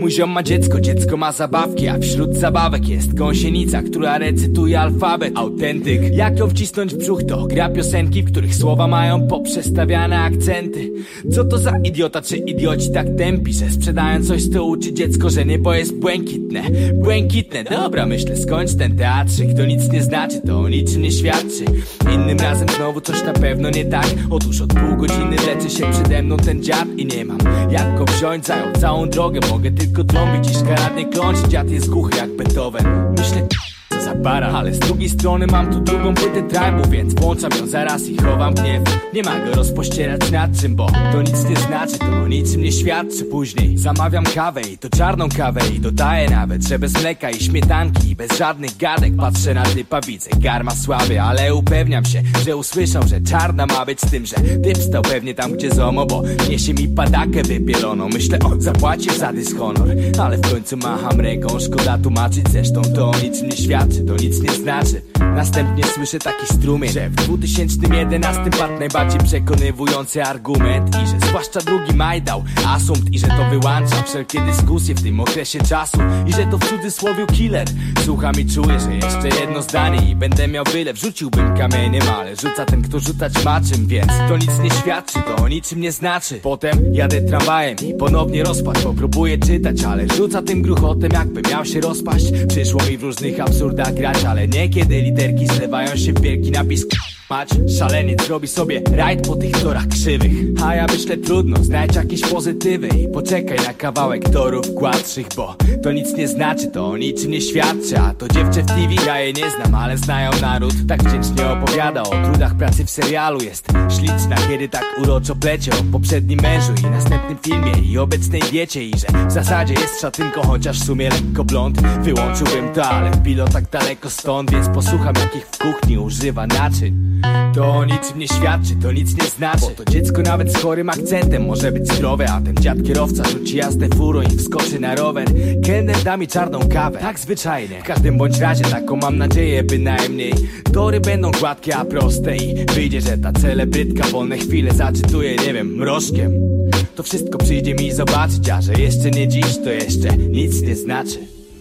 Mój ziom ma dziecko, dziecko ma zabawki, a wśród zabawek jest gąsienica, która recytuje alfabet. Autentyk, jak ją wcisnąć w brzuch, to gra piosenki, w których słowa mają poprzestawiane akcenty. Co to za idiota, czy idioci tak tępi, że sprzedają coś, co uczy dziecko, że niebo jest błękitne. Błękitne, dobra, myślę, skończ ten teatrzyk. To nic nie znaczy, to o niczym nie świadczy. Innym razem znowu coś na pewno nie tak. Otóż od pół godziny leczy się przede mną ten dziad i nie mam jak go wziąć, zajął całą drogę. Mogę tylko trąbić i szkaradnie kląć. Dziad jest głuchy jak Beethoven. Myślę, co za para, ale z drugiej strony mam tu drugą płytę tribu, więc włączam ją zaraz i chowam gniew. Nie ma go rozpościerać nad czym, bo to nic nie znaczy, to o niczym nie świadczy. Później zamawiam kawę i to czarną kawę i dodaję nawet, że bez mleka i śmietanki i bez żadnych gadek. Patrzę na typa, widzę garma słaby, ale upewniam się, że usłyszał, że czarna ma być, z tym, że typ stał pewnie tam, gdzie zomo, bo niesie mi padakę wypieloną. Myślę, o, zapłacisz za dyshonor, ale w końcu macham ręką, szkoda tłumaczyć, zresztą to o niczym nie świadczy, to nic nie znaczy. Następnie słyszę taki strumień, że w dwa tysiące jedenastym padł najbardziej przekonywujący argument i że zwłaszcza drugi maj dał asumpt i że to wyłącza wszelkie dyskusje w tym okresie czasu i że to w cudzysłowie killer. Słucham i czuję, że jeszcze jedno zdanie i będę miał wylew. Rzuciłbym kamieniem, ale rzuca ten, kto rzucać ma czym, więc to nic nie świadczy, to o niczym nie znaczy. Potem jadę tramwajem i ponownie rozpacz, bo próbuję czytać, ale rzuca tym gruchotem, jakby miał się rozpaść. Przyszło mi w różnych absurdach grać, ale niekiedy literki zlewają się w wielki napis mać. Szaleniec robi sobie rajd po tych torach krzywych, a ja myślę, trudno, znajdź jakieś pozytywy i poczekaj na kawałek torów gładszych, bo to nic nie znaczy, to o niczym nie świadczy. A to dziewczę w T V, ja jej nie znam, ale znają naród. Tak wdzięcznie opowiada o trudach pracy w serialu. Jest śliczna, kiedy tak uroczo plecie o poprzednim mężu i następnym filmie i obecnej diecie i że w zasadzie jest szatynką, chociaż w sumie lekko blond. Wyłączyłbym to, ale w pilotach daleko stąd, więc posłucham, jakich w kuchni używa naczyń. To o niczym nie świadczy, to nic nie znaczy, bo to dziecko nawet z chorym akcentem może być zdrowe, a ten dziad kierowca rzuci jazdę furą i wskoczy na rower. Kelner da mi czarną kawę, tak zwyczajnie. W każdym bądź razie taką mam nadzieję bynajmniej. Tory będą gładkie, a proste i wyjdzie, że ta celebrytka wolne chwile zaczytuje, nie wiem, mrożkiem. To wszystko przyjdzie mi zobaczyć, a że jeszcze nie dziś, to jeszcze nic nie znaczy.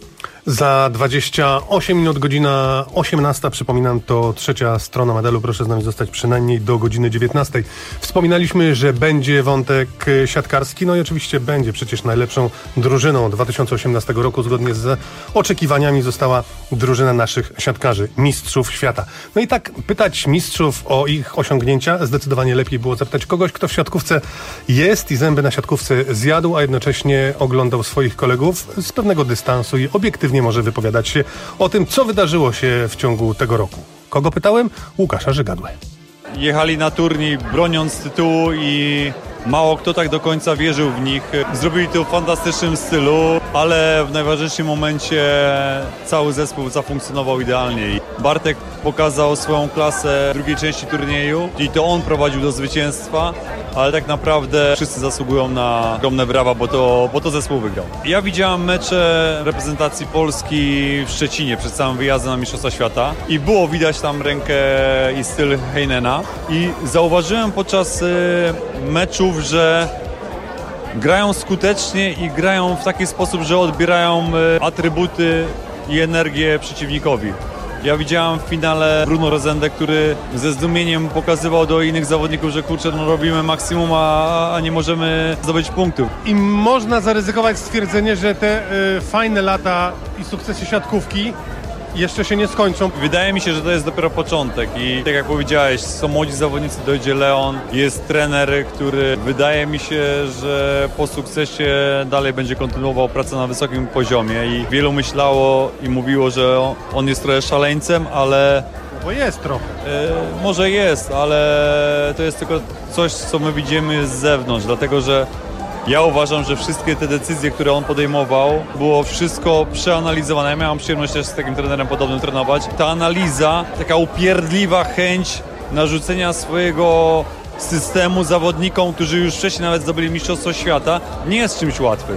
Za dwadzieścia osiem minut, godzina osiemnasta, przypominam, to trzecia strona medalu. Proszę z nami zostać przynajmniej do godziny dziewiętnastej. Wspominaliśmy, że będzie wątek siatkarski, no i oczywiście będzie. Przecież najlepszą drużyną dwa tysiące osiemnastego roku, zgodnie z oczekiwaniami, została drużyna naszych siatkarzy, mistrzów świata. No i tak pytać mistrzów o ich osiągnięcia, zdecydowanie lepiej było zapytać kogoś, kto w siatkówce jest i zęby na siatkówce zjadł, a jednocześnie oglądał swoich kolegów z pewnego dystansu i obiektywnie może wypowiadać się o tym, co wydarzyło się w ciągu tego roku. Kogo pytałem? Łukasza Żygadłę. Jechali na turniej broniąc tytułu i mało kto tak do końca wierzył w nich. Zrobili to w fantastycznym stylu, ale w najważniejszym momencie cały zespół zafunkcjonował idealnie. Bartek pokazał swoją klasę w drugiej części turnieju i to on prowadził do zwycięstwa, ale tak naprawdę wszyscy zasługują na ogromne brawa, bo to, bo to zespół wygrał. Ja widziałem mecze reprezentacji Polski w Szczecinie przed samym wyjazdem na Mistrzostwa Świata i było widać tam rękę i styl Heinena i zauważyłem podczas meczów, że grają skutecznie i grają w taki sposób, że odbierają atrybuty i energię przeciwnikowi. Ja widziałem w finale Bruno Rozendę, który ze zdumieniem pokazywał do innych zawodników, że kurczę, no robimy maksimum, a, a nie możemy zdobyć punktów. I można zaryzykować stwierdzenie, że te y, fajne lata i sukcesy siatkówki jeszcze się nie skończą. Wydaje mi się, że to jest dopiero początek i tak jak powiedziałeś, są młodzi zawodnicy, dojdzie Leon, jest trener, który wydaje mi się, że po sukcesie dalej będzie kontynuował pracę na wysokim poziomie i wielu myślało i mówiło, że on jest trochę szaleńcem, ale... Bo jest trochę. E, może jest, ale to jest tylko coś, co my widzimy z zewnątrz, dlatego że ja uważam, że wszystkie te decyzje, które on podejmował, było wszystko przeanalizowane. Ja miałem przyjemność też z takim trenerem podobnym trenować. Ta analiza, taka upierdliwa chęć narzucenia swojego systemu zawodnikom, którzy już wcześniej nawet zdobyli Mistrzostwo Świata, nie jest czymś łatwym.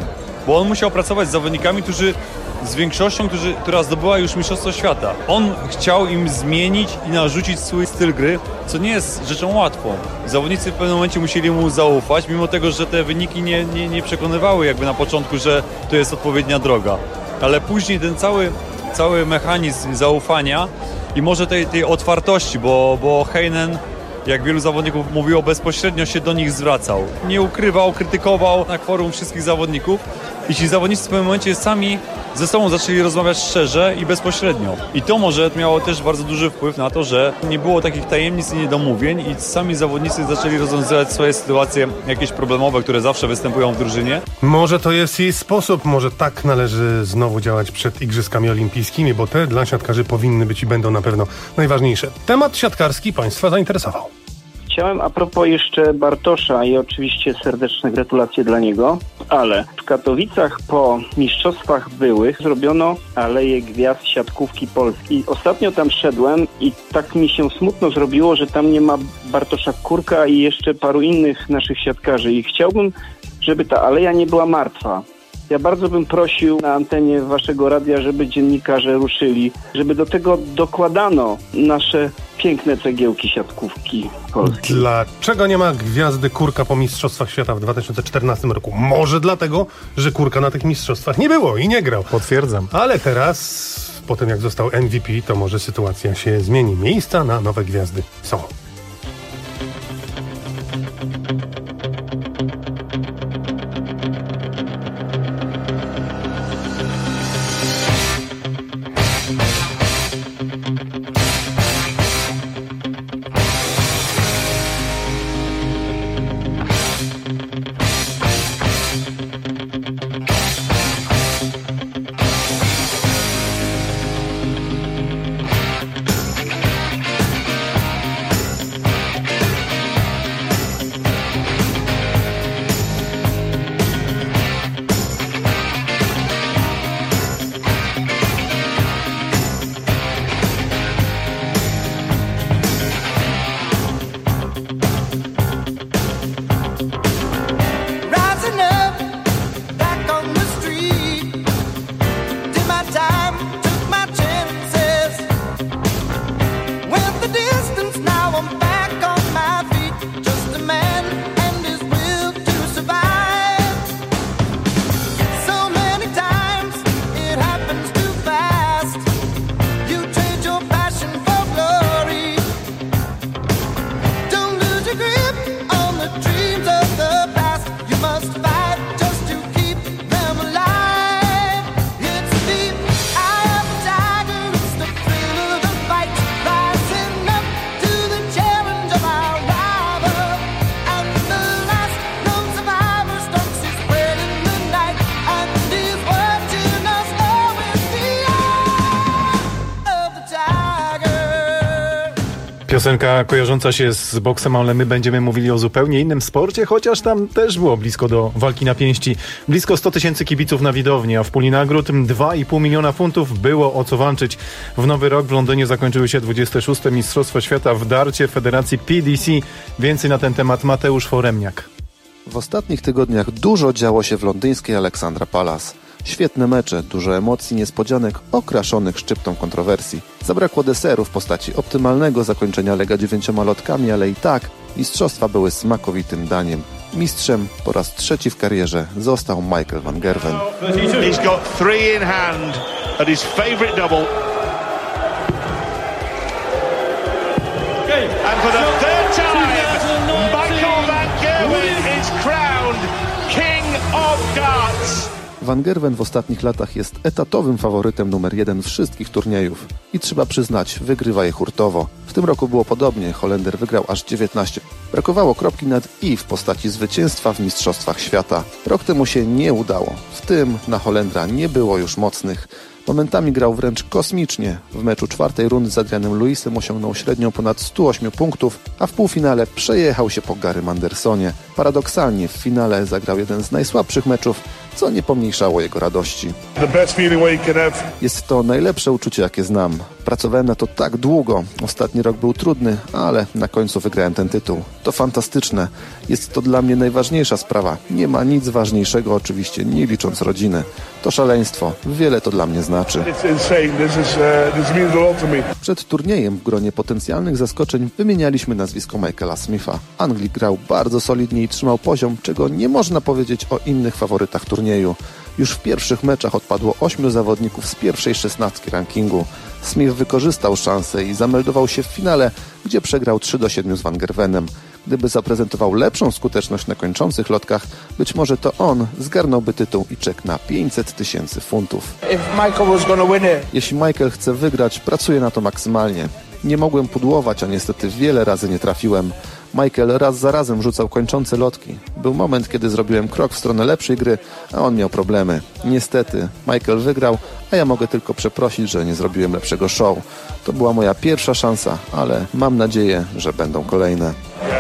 bo on musiał pracować z zawodnikami, którzy z większością, którzy, która zdobyła już Mistrzostwo Świata. On chciał im zmienić i narzucić swój styl gry, co nie jest rzeczą łatwą. Zawodnicy w pewnym momencie musieli mu zaufać, mimo tego, że te wyniki nie, nie, nie przekonywały jakby na początku, że to jest odpowiednia droga. Ale później ten cały, cały mechanizm zaufania i może tej, tej otwartości, bo, bo Heinen, jak wielu zawodników mówiło, bezpośrednio się do nich zwracał. Nie ukrywał, krytykował na forum wszystkich zawodników i ci zawodnicy w pewnym momencie sami ze sobą zaczęli rozmawiać szczerze i bezpośrednio. I to może miało też bardzo duży wpływ na to, że nie było takich tajemnic i niedomówień i sami zawodnicy zaczęli rozwiązywać swoje sytuacje jakieś problemowe, które zawsze występują w drużynie. Może to jest jej sposób, może tak należy znowu działać przed Igrzyskami Olimpijskimi, bo te dla siatkarzy powinny być i będą na pewno najważniejsze. Temat siatkarski Państwa zainteresował. Chciałem a propos jeszcze Bartosza i oczywiście serdeczne gratulacje dla niego, ale w Katowicach po mistrzostwach byłych zrobiono Aleję Gwiazd Siatkówki Polskiej. Ostatnio tam szedłem i tak mi się smutno zrobiło, że tam nie ma Bartosza Kurka i jeszcze paru innych naszych siatkarzy i chciałbym, żeby ta aleja nie była martwa. Ja bardzo bym prosił na antenie waszego radia, żeby dziennikarze ruszyli, żeby do tego dokładano nasze piękne cegiełki siatkówki polskiej. Dlaczego nie ma gwiazdy Kurka po Mistrzostwach Świata w dwa tysiące czternastym roku? Może dlatego, że Kurka na tych mistrzostwach nie było i nie grał. Potwierdzam. Ale teraz, po tym jak został M V P, to może sytuacja się zmieni. Miejsca na nowe gwiazdy są. Piosenka kojarząca się z boksem, ale my będziemy mówili o zupełnie innym sporcie, chociaż tam też było blisko do walki na pięści. Blisko sto tysięcy kibiców na widowni, a w puli nagród dwa i pół miliona funtów było o co walczyć. W nowy rok w Londynie zakończyły się dwudzieste szóste Mistrzostwa Świata w darcie Federacji P D C. Więcej na ten temat Mateusz Foremniak. W ostatnich tygodniach dużo działo się w londyńskiej Alexandra Palace. Świetne mecze, dużo emocji, niespodzianek, okraszonych szczyptą kontrowersji. Zabrakło deseru w postaci optymalnego zakończenia lega dziewięcioma lotkami, ale i tak mistrzostwa były smakowitym daniem. Mistrzem po raz trzeci w karierze został Michael van Gerwen. He's got three in hand at his favorite double. And for the third time, Michael van Gerwen is crowned King of Darts. Van Gerwen w ostatnich latach jest etatowym faworytem numer jeden wszystkich turniejów. I trzeba przyznać, wygrywa je hurtowo. W tym roku było podobnie, Holender wygrał aż dziewiętnaście. Brakowało kropki nad i w postaci zwycięstwa w Mistrzostwach Świata. Rok temu się nie udało. W tym na Holendra nie było już mocnych. Momentami grał wręcz kosmicznie. W meczu czwartej rundy z Adrianem Lewisem osiągnął średnią ponad sto osiem punktów, a w półfinale przejechał się po Garym Andersonie. Paradoksalnie w finale zagrał jeden z najsłabszych meczów, co nie pomniejszało jego radości. Jest to najlepsze uczucie, jakie znam. Pracowałem na to tak długo. Ostatni rok był trudny, ale na końcu wygrałem ten tytuł. To fantastyczne. Jest to dla mnie najważniejsza sprawa. Nie ma nic ważniejszego oczywiście, nie licząc rodziny. To szaleństwo. Wiele to dla mnie znaczy. Przed turniejem w gronie potencjalnych zaskoczeń wymienialiśmy nazwisko Michaela Smitha. Anglik grał bardzo solidnie i trzymał poziom, czego nie można powiedzieć o innych faworytach turnieju. Już w pierwszych meczach odpadło ośmiu zawodników z pierwszej szesnastki rankingu. Smith wykorzystał szansę i zameldował się w finale, gdzie przegrał trzy do siedmiu z Van Gerwenem. Gdyby zaprezentował lepszą skuteczność na kończących lotkach, być może to on zgarnąłby tytuł i czek na pięćset tysięcy funtów. Jeśli Michael chce wygrać, pracuje na to maksymalnie. Nie mogłem pudłować, a niestety wiele razy nie trafiłem. Michael raz za razem rzucał kończące lotki. Był moment, kiedy zrobiłem krok w stronę lepszej gry, a on miał problemy. Niestety, Michael wygrał, a ja mogę tylko przeprosić, że nie zrobiłem lepszego show. To była moja pierwsza szansa, ale mam nadzieję, że będą kolejne.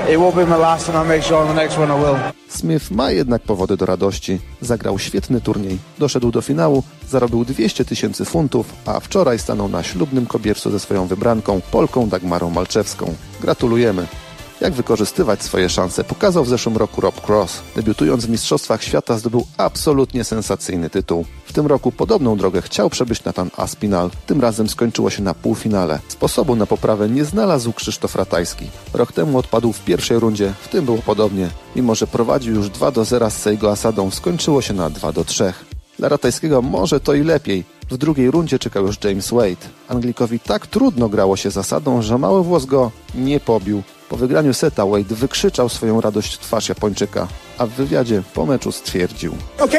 Smith ma jednak powody do radości. Zagrał świetny turniej, doszedł do finału, zarobił dwieście tysięcy funtów, a wczoraj stanął na ślubnym kobiercu ze swoją wybranką, Polką Dagmarą Malczewską. Gratulujemy! Jak wykorzystywać swoje szanse, pokazał w zeszłym roku Rob Cross. Debiutując w Mistrzostwach Świata zdobył absolutnie sensacyjny tytuł. W tym roku podobną drogę chciał przebyć Nathan Aspinall. Tym razem skończyło się na półfinale. Sposobu na poprawę nie znalazł Krzysztof Ratajski. Rok temu odpadł w pierwszej rundzie, w tym było podobnie. Mimo że prowadził już dwa do zera z Seigo Asadą, skończyło się na dwa do trzech. Dla Ratajskiego może to i lepiej. W drugiej rundzie czekał już James Wade. Anglikowi tak trudno grało się zasadą, że mały włos go nie pobił. Po wygraniu seta Wade wykrzyczał swoją radość w twarz Japończyka, a w wywiadzie po meczu stwierdził: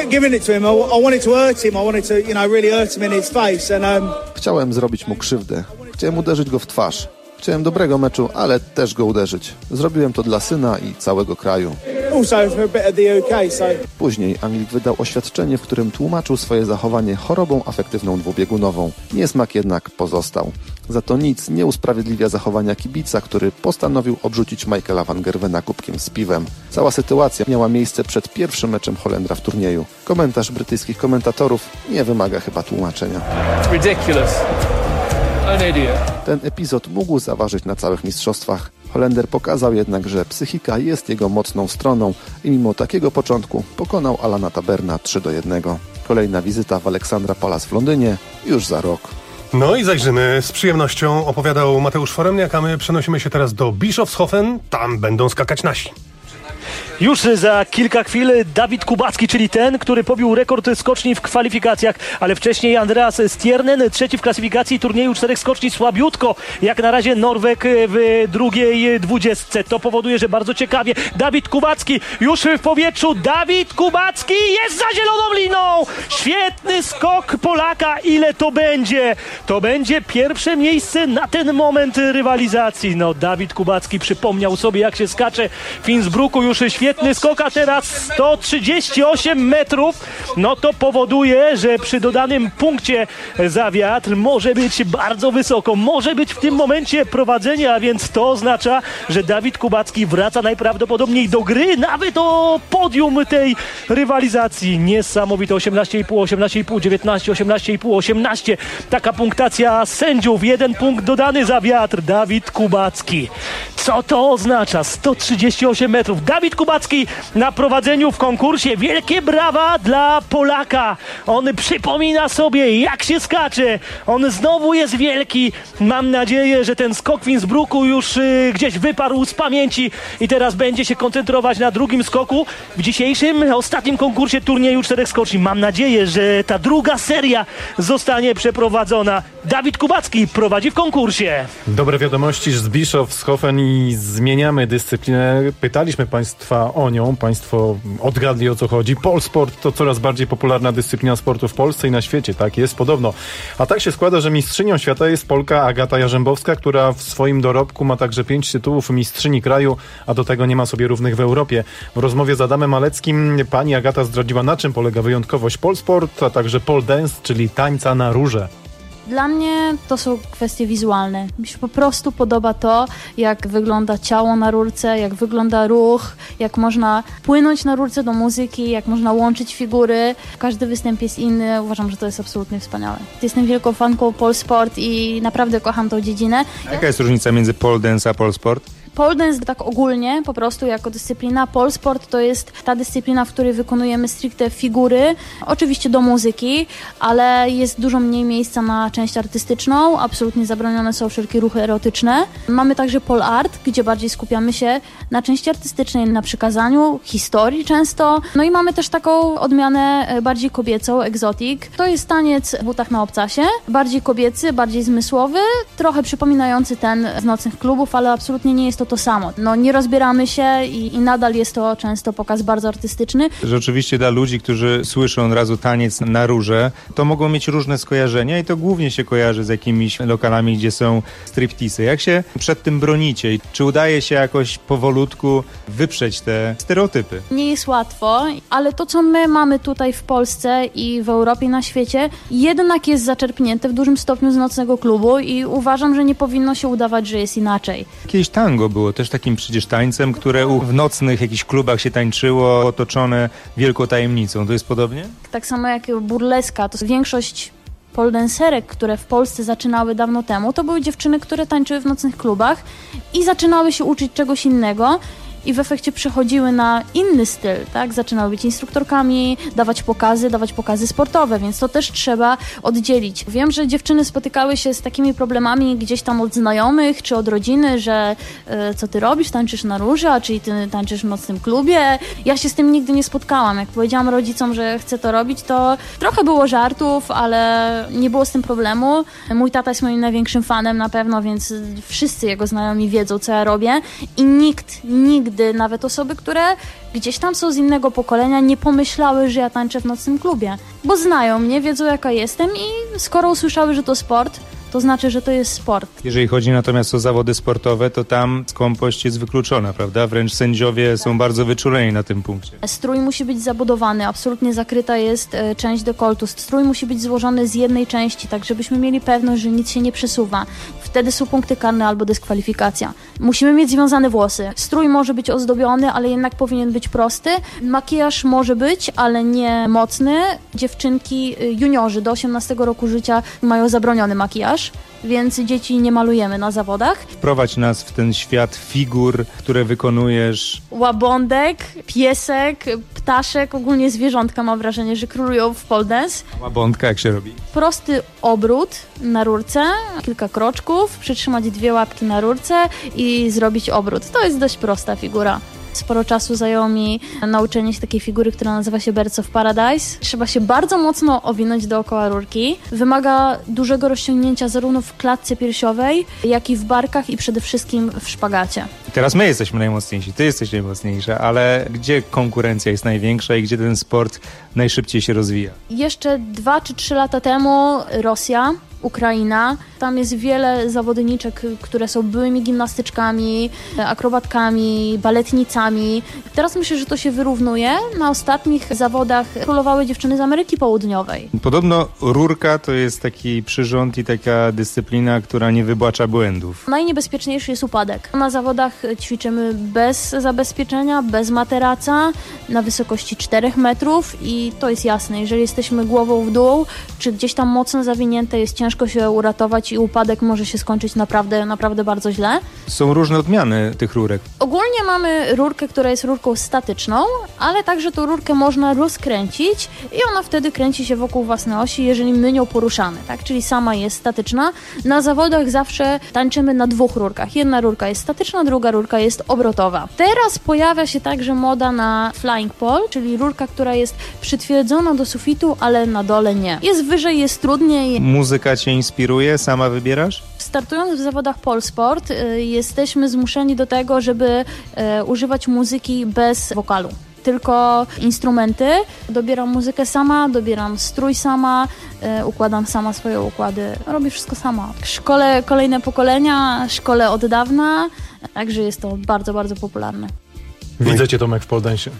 Chciałem zrobić mu krzywdę. Chciałem uderzyć go w twarz. Chciałem dobrego meczu, ale też go uderzyć. Zrobiłem to dla syna i całego kraju. Później Anglik wydał oświadczenie, w którym tłumaczył swoje zachowanie chorobą afektywną dwubiegunową. Niesmak jednak pozostał. Za to nic nie usprawiedliwia zachowania kibica, który postanowił obrzucić Michaela Van Gerwena kubkiem z piwem. Cała sytuacja miała miejsce przed pierwszym meczem Holendra w turnieju. Komentarz brytyjskich komentatorów nie wymaga chyba tłumaczenia. Ridiculous. Ten epizod mógł zaważyć na całych mistrzostwach. Holender pokazał jednak, że psychika jest jego mocną stroną i mimo takiego początku pokonał Alana Taberna trzy do jednego. Kolejna wizyta w Alexandra Palace w Londynie już za rok. No i zajrzymy, z przyjemnością opowiadał Mateusz Foremniak, a my przenosimy się teraz do Bischofshofen, tam będą skakać nasi. Już za kilka chwil Dawid Kubacki, czyli ten, który pobił rekord skoczni w kwalifikacjach, ale wcześniej Andreas Stiernen, trzeci w klasyfikacji turnieju czterech skoczni, słabiutko, jak na razie Norweg w drugiej dwudziestce. To powoduje, że bardzo ciekawie. Dawid Kubacki już w powietrzu. Dawid Kubacki jest za zieloną liną. Świetny skok Polaka. Ile to będzie? To będzie pierwsze miejsce na ten moment rywalizacji. No, Dawid Kubacki przypomniał sobie, jak się skacze w Innsbrucku. Już świetny skok, a teraz sto trzydzieści osiem metrów. No to powoduje, że przy dodanym punkcie za wiatr może być bardzo wysoko. Może być w tym momencie prowadzenie, a więc to oznacza, że Dawid Kubacki wraca najprawdopodobniej do gry, nawet o podium tej rywalizacji. Niesamowite. osiemnaście i pół, osiemnaście i pół, dziewiętnaście, osiemnaście i pół, osiemnaście. Taka punktacja sędziów. Jeden punkt dodany za wiatr. Dawid Kubacki. Co to oznacza? sto trzydzieści osiem metrów. Dawid Kubacki na prowadzeniu w konkursie. Wielkie brawa dla Polaka. On przypomina sobie, jak się skacze. On znowu jest wielki. Mam nadzieję, że ten skok w Innsbrucku już y, gdzieś wyparł z pamięci i teraz będzie się koncentrować na drugim skoku w dzisiejszym, ostatnim konkursie turnieju czterech skoczni. Mam nadzieję, że ta druga seria zostanie przeprowadzona. Dawid Kubacki prowadzi w konkursie. Dobre wiadomości z Bischofshofen i zmieniamy dyscyplinę. Pytaliśmy Państwa o nią. Państwo odgadli, o co chodzi. Polsport to coraz bardziej popularna dyscyplina sportu w Polsce i na świecie. Tak jest podobno. A tak się składa, że mistrzynią świata jest Polka Agata Jarzębowska, która w swoim dorobku ma także pięć tytułów mistrzyni kraju, a do tego nie ma sobie równych w Europie. W rozmowie z Adamem Maleckim pani Agata zdradziła, na czym polega wyjątkowość Polsport, a także pole dance, czyli tańca na róże. Dla mnie to są kwestie wizualne. Mi się po prostu podoba to, jak wygląda ciało na rurce, jak wygląda ruch, jak można płynąć na rurce do muzyki, jak można łączyć figury. Każdy występ jest inny. Uważam, że to jest absolutnie wspaniałe. Jestem wielką fanką pole sport i naprawdę kocham tą dziedzinę. A jaka jest różnica między pole dance a pole sport? Pole dance tak ogólnie, po prostu jako dyscyplina. Pole sport to jest ta dyscyplina, w której wykonujemy stricte figury, oczywiście do muzyki, ale jest dużo mniej miejsca na część artystyczną, absolutnie zabronione są wszelkie ruchy erotyczne. Mamy także pole art, gdzie bardziej skupiamy się na części artystycznej, na przekazaniu historii często. No i mamy też taką odmianę bardziej kobiecą, exotic. To jest taniec w butach na obcasie, bardziej kobiecy, bardziej zmysłowy, trochę przypominający ten z nocnych klubów, ale absolutnie nie jest to to samo. No nie rozbieramy się i, i nadal jest to często pokaz bardzo artystyczny. Że oczywiście dla ludzi, którzy słyszą od razu taniec na rurze, to mogą mieć różne skojarzenia i to głównie się kojarzy z jakimiś lokalami, gdzie są stripteasy. Jak się przed tym bronicie? Czy udaje się jakoś powolutku wyprzeć te stereotypy? Nie jest łatwo, ale to, co my mamy tutaj w Polsce i w Europie i na świecie, jednak jest zaczerpnięte w dużym stopniu z nocnego klubu i uważam, że nie powinno się udawać, że jest inaczej. Jakieś tango było też takim przecież tańcem, które w nocnych jakichś klubach się tańczyło, otoczone wielką tajemnicą. To jest podobnie? Tak samo jak burleska, to większość pole dancerek, które w Polsce zaczynały dawno temu, to były dziewczyny, które tańczyły w nocnych klubach i zaczynały się uczyć czegoś innego i w efekcie przechodziły na inny styl, tak? Zaczynały być instruktorkami, dawać pokazy, dawać pokazy sportowe, więc to też trzeba oddzielić. Wiem, że dziewczyny spotykały się z takimi problemami gdzieś tam od znajomych czy od rodziny, że e, co ty robisz, tańczysz na rurze, a czyli ty tańczysz w nocnym klubie. Ja się z tym nigdy nie spotkałam. Jak powiedziałam rodzicom, że chcę to robić, to trochę było żartów, ale nie było z tym problemu. Mój tata jest moim największym fanem na pewno, więc wszyscy jego znajomi wiedzą, co ja robię i nikt, nigdy Gdy nawet osoby, które gdzieś tam są z innego pokolenia, nie pomyślały, że ja tańczę w nocnym klubie. Bo znają mnie, wiedzą jaka jestem i skoro usłyszały, że to sport, to znaczy, że to jest sport. Jeżeli chodzi natomiast o zawody sportowe, to tam skąpość jest wykluczona, prawda? Wręcz sędziowie tak. są bardzo wyczuleni na tym punkcie. Strój musi być zabudowany, absolutnie zakryta jest e, część dekoltu. Strój musi być złożony z jednej części, tak żebyśmy mieli pewność, że nic się nie przesuwa. Wtedy są punkty karne albo dyskwalifikacja. Musimy mieć związane włosy. Strój może być ozdobiony, ale jednak powinien być prosty. Makijaż może być, ale nie mocny. Dziewczynki, juniorzy do osiemnastego roku życia mają zabroniony makijaż, więc dzieci nie malujemy na zawodach. Wprowadź nas w ten świat figur, które wykonujesz. Łabądek, piesek, ptaszek, ogólnie zwierzątka, mam wrażenie, że królują w pole dance. A łabądka jak się robi? Prosty obrót na rurce, kilka kroczków, przytrzymać dwie łapki na rurce i zrobić obrót. To jest dość prosta figura. Sporo czasu zajęło mi nauczenie się takiej figury, która nazywa się Birds of Paradise. Trzeba się bardzo mocno owinąć dookoła rurki. Wymaga dużego rozciągnięcia zarówno w klatce piersiowej, jak i w barkach i przede wszystkim w szpagacie. Teraz my jesteśmy najmocniejsi, ty jesteś najmocniejsza, ale gdzie konkurencja jest największa i gdzie ten sport najszybciej się rozwija? Jeszcze dwa czy trzy lata temu Rosja, Ukraina. Tam jest wiele zawodniczek, które są byłymi gimnastyczkami, akrobatkami, baletnicami. Teraz myślę, że to się wyrównuje. Na ostatnich zawodach królowały dziewczyny z Ameryki Południowej. Podobno rurka to jest taki przyrząd i taka dyscyplina, która nie wybacza błędów. Najniebezpieczniejszy jest upadek. Na zawodach ćwiczymy bez zabezpieczenia, bez materaca, na wysokości czterech metrów i to jest jasne. Jeżeli jesteśmy głową w dół, czy gdzieś tam mocno zawinięte, jest ciężko się uratować i upadek może się skończyć naprawdę, naprawdę bardzo źle. Są różne odmiany tych rurek. Ogólnie mamy rurkę, która jest rurką statyczną, ale także tą rurkę można rozkręcić i ona wtedy kręci się wokół własnej osi, jeżeli my nią poruszamy, tak? Czyli sama jest statyczna. Na zawodach zawsze tańczymy na dwóch rurkach. Jedna rurka jest statyczna, druga rurka jest obrotowa. Teraz pojawia się także moda na flying pole, czyli rurka, która jest przytwierdzona do sufitu, ale na dole nie. Jest wyżej, jest trudniej. Muzyka cię inspiruje? Sama wybierasz? Startując w zawodach pole sport, y, jesteśmy zmuszeni do tego, żeby y, używać muzyki bez wokalu. Tylko instrumenty. Dobieram muzykę sama, dobieram strój sama, y, układam sama swoje układy. Robię wszystko sama. Szkole kolejne pokolenia, szkole od dawna, także jest to bardzo, bardzo popularne. Widzę cię, Tomek, w pole dance.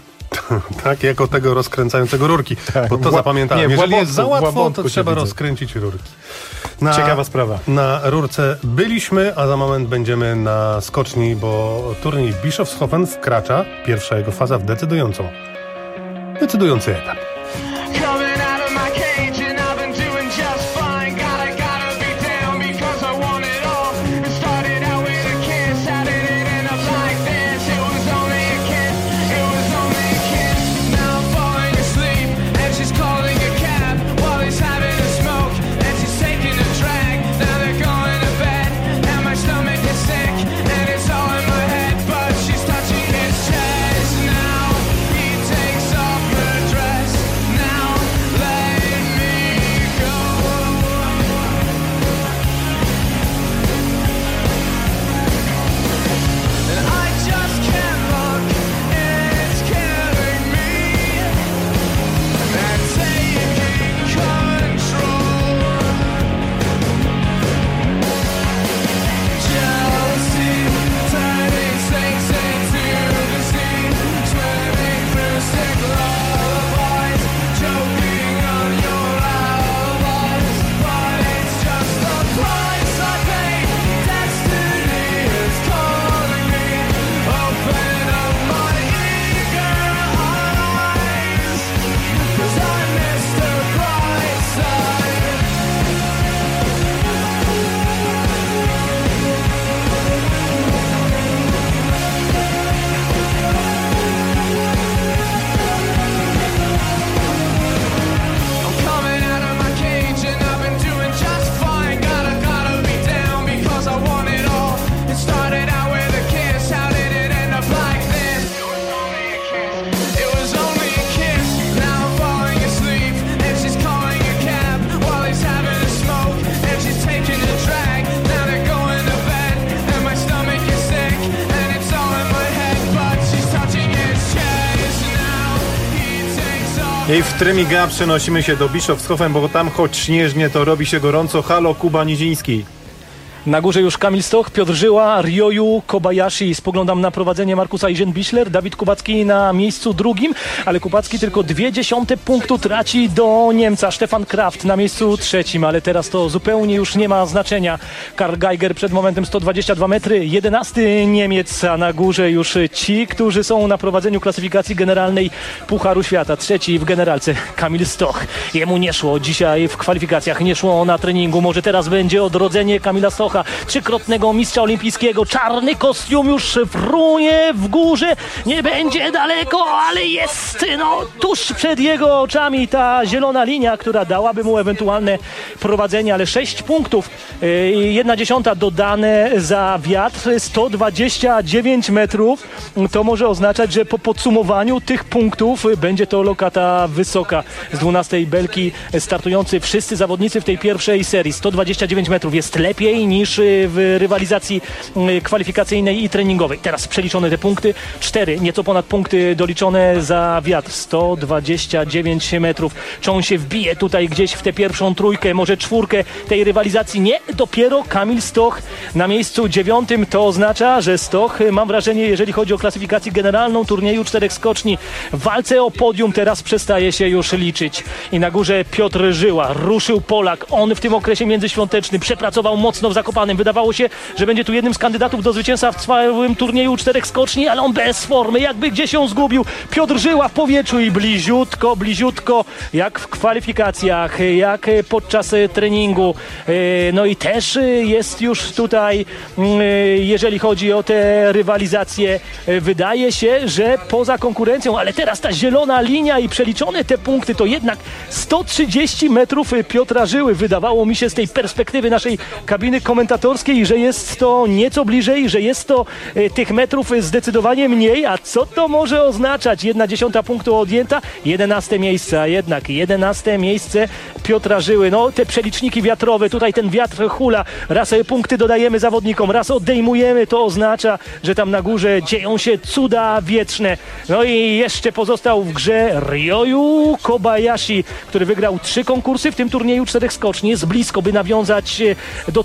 Tak, jako tego rozkręcającego rurki, tak, bo to Wła- zapamiętałem. Nie, Jeżeli jest za łatwo, to trzeba rozkręcić rurki. Na, Ciekawa sprawa. Na rurce byliśmy, a za moment będziemy na skoczni, bo turniej Bischofshofen wkracza, pierwsza jego faza, w decydującą, decydujący etap. I w Trymiga przenosimy się do Bischofshofen, bo tam choć śnieżnie, to robi się gorąco. Halo, Kuba Niziński. Na górze już Kamil Stoch, Piotr Żyła, Ryoyu Kobayashi. Spoglądam na prowadzenie Markusa Eisenbichler. Dawid Kubacki na miejscu drugim, ale Kubacki tylko dwie dziesiąte punktu traci do Niemca. Stefan Kraft na miejscu trzecim, ale teraz to zupełnie już nie ma znaczenia. Karl Geiger przed momentem sto dwadzieścia dwa metry, jedenasty Niemiec, a na górze już ci, którzy są na prowadzeniu klasyfikacji generalnej Pucharu Świata. Trzeci w generalce Kamil Stoch. Jemu nie szło dzisiaj w kwalifikacjach, nie szło na treningu. Może teraz będzie odrodzenie Kamila Stocha, trzykrotnego mistrza olimpijskiego. Czarny kostium już fruje w górze. Nie będzie daleko, ale jest no tuż przed jego oczami ta zielona linia, która dałaby mu ewentualne prowadzenie, ale sześć punktów, jedna dziesiąta dodane za wiatr, sto dwadzieścia dziewięć metrów. To może oznaczać, że po podsumowaniu tych punktów będzie to lokata wysoka. Z dwunastej belki startujący wszyscy zawodnicy w tej pierwszej serii. sto dwadzieścia dziewięć metrów jest lepiej niż w rywalizacji kwalifikacyjnej i treningowej. Teraz przeliczone te punkty. Cztery, nieco ponad punkty doliczone za wiatr. sto dwadzieścia dziewięć metrów. Czy on się wbije tutaj gdzieś w tę pierwszą trójkę, może czwórkę tej rywalizacji? Nie, dopiero Kamil Stoch na miejscu dziewiątym. To oznacza, że Stoch, mam wrażenie, jeżeli chodzi o klasyfikację generalną turnieju czterech skoczni, w walce o podium teraz przestaje się już liczyć. I na górze Piotr Żyła. Ruszył Polak. On w tym okresie międzyświątecznym przepracował mocno w Zakopanem. Wydawało się, że będzie tu jednym z kandydatów do zwycięstwa w całym turnieju czterech skoczni, ale on bez formy, jakby gdzieś się zgubił. Piotr Żyła w powietrzu i bliziutko, bliziutko, jak w kwalifikacjach, jak podczas treningu. No i też jest już tutaj, jeżeli chodzi o te rywalizacje, wydaje się, że poza konkurencją, ale teraz ta zielona linia i przeliczone te punkty, to jednak sto trzydzieści metrów Piotra Żyły. Wydawało mi się z tej perspektywy naszej kabiny komentatorskiej, że jest to nieco bliżej, że jest to e, tych metrów zdecydowanie mniej. A co to może oznaczać? Jedna dziesiąta punktu odjęta, jedenaste miejsce, a jednak jedenaste miejsce Piotra Żyły. No te przeliczniki wiatrowe, tutaj ten wiatr hula, raz punkty dodajemy zawodnikom, raz odejmujemy, to oznacza, że tam na górze dzieją się cuda wietrzne. No i jeszcze pozostał w grze Ryoyu Kobayashi, który wygrał trzy konkursy w tym turnieju czterech skoczni. Jest blisko, by nawiązać do tych największych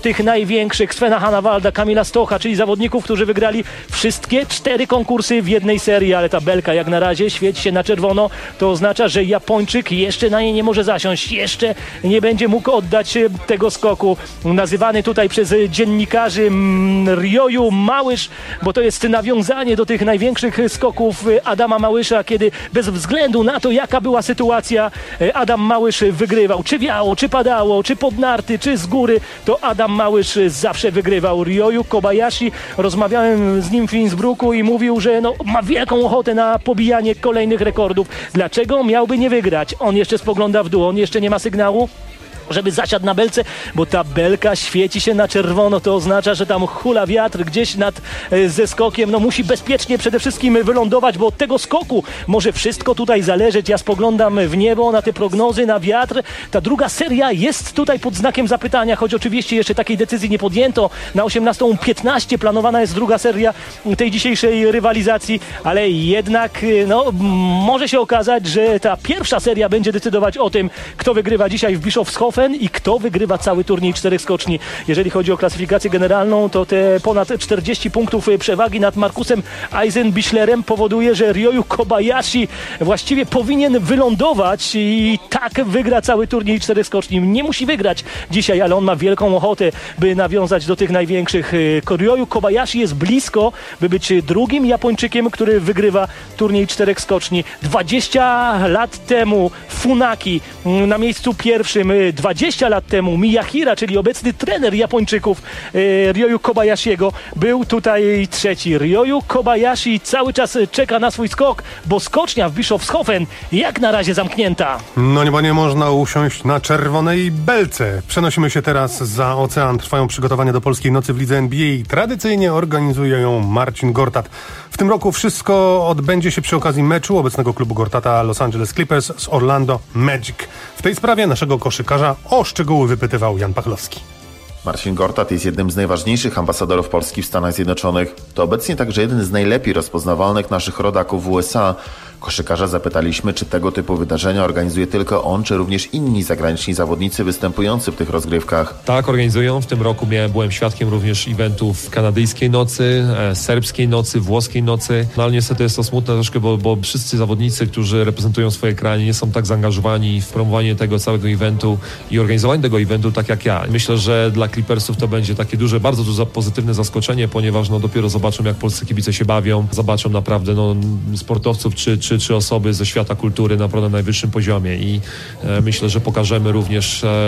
największych, Svena Hanawalda, Kamila Stocha, czyli zawodników, którzy wygrali wszystkie cztery konkursy w jednej serii, ale ta belka jak na razie świeci się na czerwono, to oznacza, że Japończyk jeszcze na niej nie może zasiąść, jeszcze nie będzie mógł oddać tego skoku. Nazywany tutaj przez dziennikarzy Ryoyu Małysz, bo to jest nawiązanie do tych największych skoków Adama Małysza, kiedy bez względu na to, jaka była sytuacja, Adam Małysz wygrywał. Czy wiało, czy padało, czy pod narty, czy z góry, to Adam Małysz zawsze wygrywał. Ryoyu Kobayashi, rozmawiałem z nim w Innsbrucku i mówił, że no, ma wielką ochotę na pobijanie kolejnych rekordów. Dlaczego miałby nie wygrać? On jeszcze spogląda w dół, on jeszcze nie ma sygnału, żeby zasiadł na belce, bo ta belka świeci się na czerwono, to oznacza, że tam hula wiatr gdzieś nad e, ze skokiem, no musi bezpiecznie przede wszystkim wylądować, bo od tego skoku może wszystko tutaj zależeć. Ja spoglądam w niebo, na te prognozy, na wiatr. Ta druga seria jest tutaj pod znakiem zapytania, choć oczywiście jeszcze takiej decyzji nie podjęto. Na osiemnastą piętnaście planowana jest druga seria tej dzisiejszej rywalizacji, ale jednak no, może się okazać, że ta pierwsza seria będzie decydować o tym, kto wygrywa dzisiaj w Bischofshofen i kto wygrywa cały turniej czterech skoczni. Jeżeli chodzi o klasyfikację generalną, to te ponad czterdzieści punktów przewagi nad Markusem Eisenbichlerem powoduje, że Ryoyu Kobayashi właściwie powinien wylądować i tak wygra cały turniej czterech skoczni. Nie musi wygrać dzisiaj, ale on ma wielką ochotę, by nawiązać do tych największych. Ryoyu Kobayashi jest blisko, by być drugim Japończykiem, który wygrywa turniej czterech skoczni. dwadzieścia lat temu Funaki na miejscu pierwszym, dwadzieścia lat temu Miyahira, czyli obecny trener Japończyków e, Ryoyu Kobayashiego, był tutaj trzeci. Ryoyu Kobayashi cały czas czeka na swój skok, bo skocznia w Bischofshofen jak na razie zamknięta. No nie, bo nie można usiąść na czerwonej belce. Przenosimy się teraz za ocean. Trwają przygotowania do Polskiej Nocy w lidze N B A. Tradycyjnie organizuje ją Marcin Gortat. W tym roku wszystko odbędzie się przy okazji meczu obecnego klubu Gortata Los Angeles Clippers z Orlando Magic. W tej sprawie naszego koszykarza o szczegóły wypytywał Jan Pachlowski. Marcin Gortat jest jednym z najważniejszych ambasadorów Polski w Stanach Zjednoczonych. To obecnie także jeden z najlepiej rozpoznawalnych naszych rodaków w U S A. Koszykarza zapytaliśmy, czy tego typu wydarzenia organizuje tylko on, czy również inni zagraniczni zawodnicy występujący w tych rozgrywkach. Tak, organizują. W tym roku miałem, byłem świadkiem również eventów kanadyjskiej nocy, e, serbskiej nocy, włoskiej nocy. No ale niestety jest to smutne troszkę, bo, bo wszyscy zawodnicy, którzy reprezentują swoje kraje, nie są tak zaangażowani w promowanie tego całego eventu i organizowanie tego eventu tak jak ja. Myślę, że dla Clippersów to będzie takie duże, bardzo duże pozytywne zaskoczenie, ponieważ no, dopiero zobaczą, jak polscy kibice się bawią, zobaczą naprawdę no, sportowców czy, czy, czy osoby ze świata kultury na naprawdę najwyższym poziomie i e, myślę, że pokażemy również e,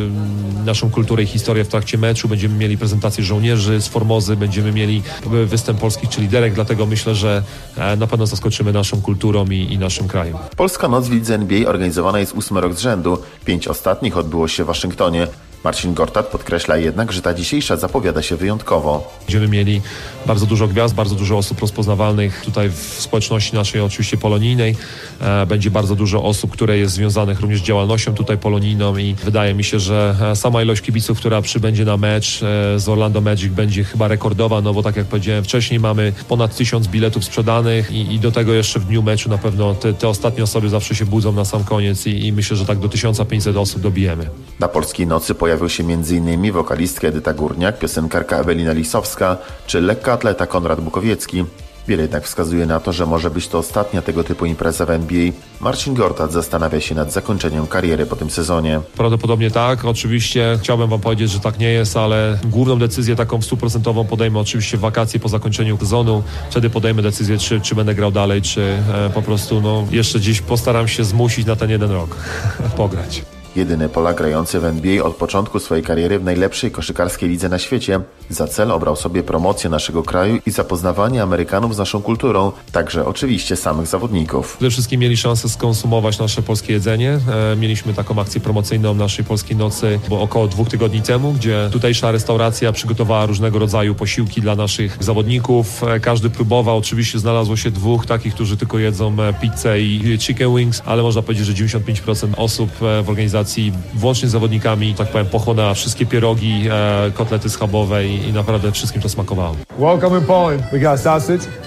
naszą kulturę i historię w trakcie meczu. Będziemy mieli prezentację żołnierzy z Formozy, będziemy mieli występ polskich czy liderek, dlatego myślę, że e, na pewno zaskoczymy naszą kulturą i, i naszym krajem. Polska Noc w lidze N B A organizowana jest ósmy rok z rzędu. Pięć ostatnich odbyło się w Waszyngtonie. Marcin Gortat podkreśla jednak, że ta dzisiejsza zapowiada się wyjątkowo. Będziemy mieli bardzo dużo gwiazd, bardzo dużo osób rozpoznawalnych tutaj w społeczności naszej oczywiście polonijnej. Będzie bardzo dużo osób, które jest związanych również z działalnością tutaj polonijną i wydaje mi się, że sama ilość kibiców, która przybędzie na mecz z Orlando Magic będzie chyba rekordowa, no bo tak jak powiedziałem wcześniej, mamy ponad tysiąc biletów sprzedanych i, i do tego jeszcze w dniu meczu na pewno te, te ostatnie osoby zawsze się budzą na sam koniec i, i myślę, że tak do tysiąc pięćset osób dobijemy. Na Polskiej Nocy pojawił się m.in. wokalistka Edyta Górniak, piosenkarka Ewelina Lisowska czy lekkoatleta Konrad Bukowiecki. Wiele jednak wskazuje na to, że może być to ostatnia tego typu impreza w N B A. Marcin Gortat zastanawia się nad zakończeniem kariery po tym sezonie. Prawdopodobnie tak. Oczywiście chciałbym wam powiedzieć, że tak nie jest, ale główną decyzję taką stuprocentową podejmę oczywiście w wakacje po zakończeniu sezonu. Wtedy podejmę decyzję, czy, czy będę grał dalej, czy e, po prostu no, jeszcze dziś postaram się zmusić na ten jeden rok pograć. Jedyny Polak grający w N B A od początku swojej kariery w najlepszej koszykarskiej lidze na świecie. Za cel obrał sobie promocję naszego kraju i zapoznawanie Amerykanów z naszą kulturą, także oczywiście samych zawodników. Przede wszystkim mieli szansę skonsumować nasze polskie jedzenie. E, mieliśmy taką akcję promocyjną naszej Polskiej Nocy bo około dwóch tygodni temu, gdzie tutejsza restauracja przygotowała różnego rodzaju posiłki dla naszych zawodników. E, każdy próbował. Oczywiście znalazło się dwóch takich, którzy tylko jedzą pizzę i chicken wings, ale można powiedzieć, że dziewięćdziesiąt pięć procent osób w organizacji włącznie z zawodnikami, tak powiem, pochłonęła wszystkie pierogi, e, kotlety schabowe i, i naprawdę wszystkim to smakowało. Welcome in Poland. We got sausage,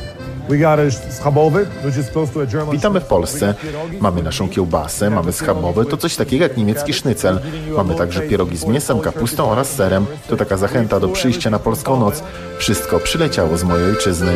Witamy w Polsce. Mamy naszą kiełbasę, mamy schabowy, to coś takiego jak niemiecki sznycel. Mamy także pierogi z mięsem, kapustą oraz serem. To taka zachęta do przyjścia na Polską Noc. Wszystko przyleciało z mojej ojczyzny.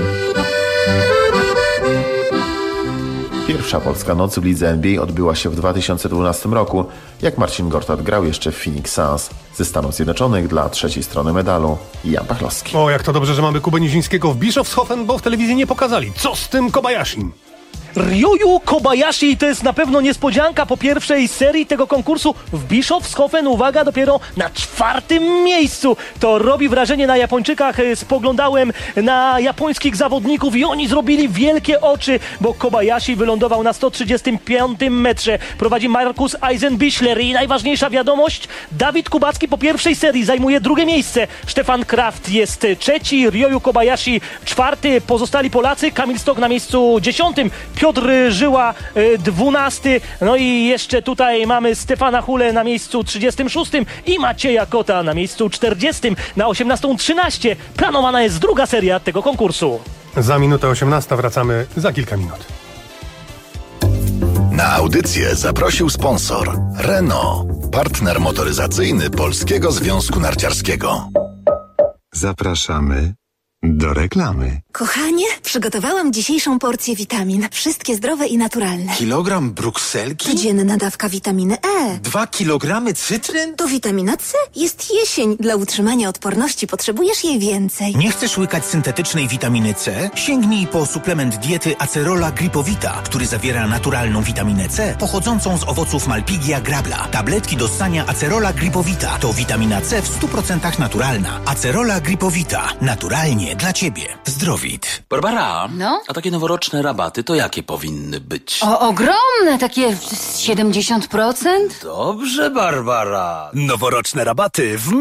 Pierwsza Polska Noc w lidze N B A odbyła się w dwa tysiące dwunastym roku, jak Marcin Gortat grał jeszcze w Phoenix Suns. Ze Stanów Zjednoczonych dla trzeciej strony medalu Jan Pachlowski. O, jak to dobrze, że mamy Kubę Nizińskiego w Bischofshofen, bo w telewizji nie pokazali. Co z tym Kobayashim? Ryoyu Kobayashi to jest na pewno niespodzianka po pierwszej serii tego konkursu w Bischofshofen. Uwaga, dopiero na czwartym miejscu. To robi wrażenie na Japończykach. Spoglądałem na japońskich zawodników i oni zrobili wielkie oczy, bo Kobayashi wylądował na sto trzydziestym piątym metrze. Prowadzi Markus Eisenbichler i najważniejsza wiadomość, Dawid Kubacki po pierwszej serii zajmuje drugie miejsce. Stefan Kraft jest trzeci, Ryoyu Kobayashi czwarty, pozostali Polacy, Kamil Stok na miejscu dziesiątym, Piotr Żyła dwunasty, no i jeszcze tutaj mamy Stefana Hulę na miejscu trzydziestym szóstym i Macieja Kota na miejscu czterdziestym. Na osiemnastą trzynaście planowana jest druga seria tego konkursu. Za minutę osiemnastą wracamy za kilka minut. Na audycję zaprosił sponsor Renault, partner motoryzacyjny Polskiego Związku Narciarskiego. Zapraszamy do reklamy. Kochanie, przygotowałam dzisiejszą porcję witamin. Wszystkie zdrowe i naturalne. Kilogram brukselki? Codzienna dawka witaminy E. Dwa kilogramy cytryn? To witamina C. Jest jesień. Dla utrzymania odporności potrzebujesz jej więcej. Nie chcesz łykać syntetycznej witaminy C? Sięgnij po suplement diety Acerola Gripowita, który zawiera naturalną witaminę C pochodzącą z owoców Malpighia grabla. Tabletki do ssania Acerola Gripowita to witamina C w stu procentach naturalna. Acerola Gripowita. Naturalnie dla ciebie. Zdrowit. Barbara, no? a takie noworoczne rabaty to jakie powinny być? O, ogromne, takie siedemdziesiąt procent? Dobrze, Barbara. Noworoczne rabaty w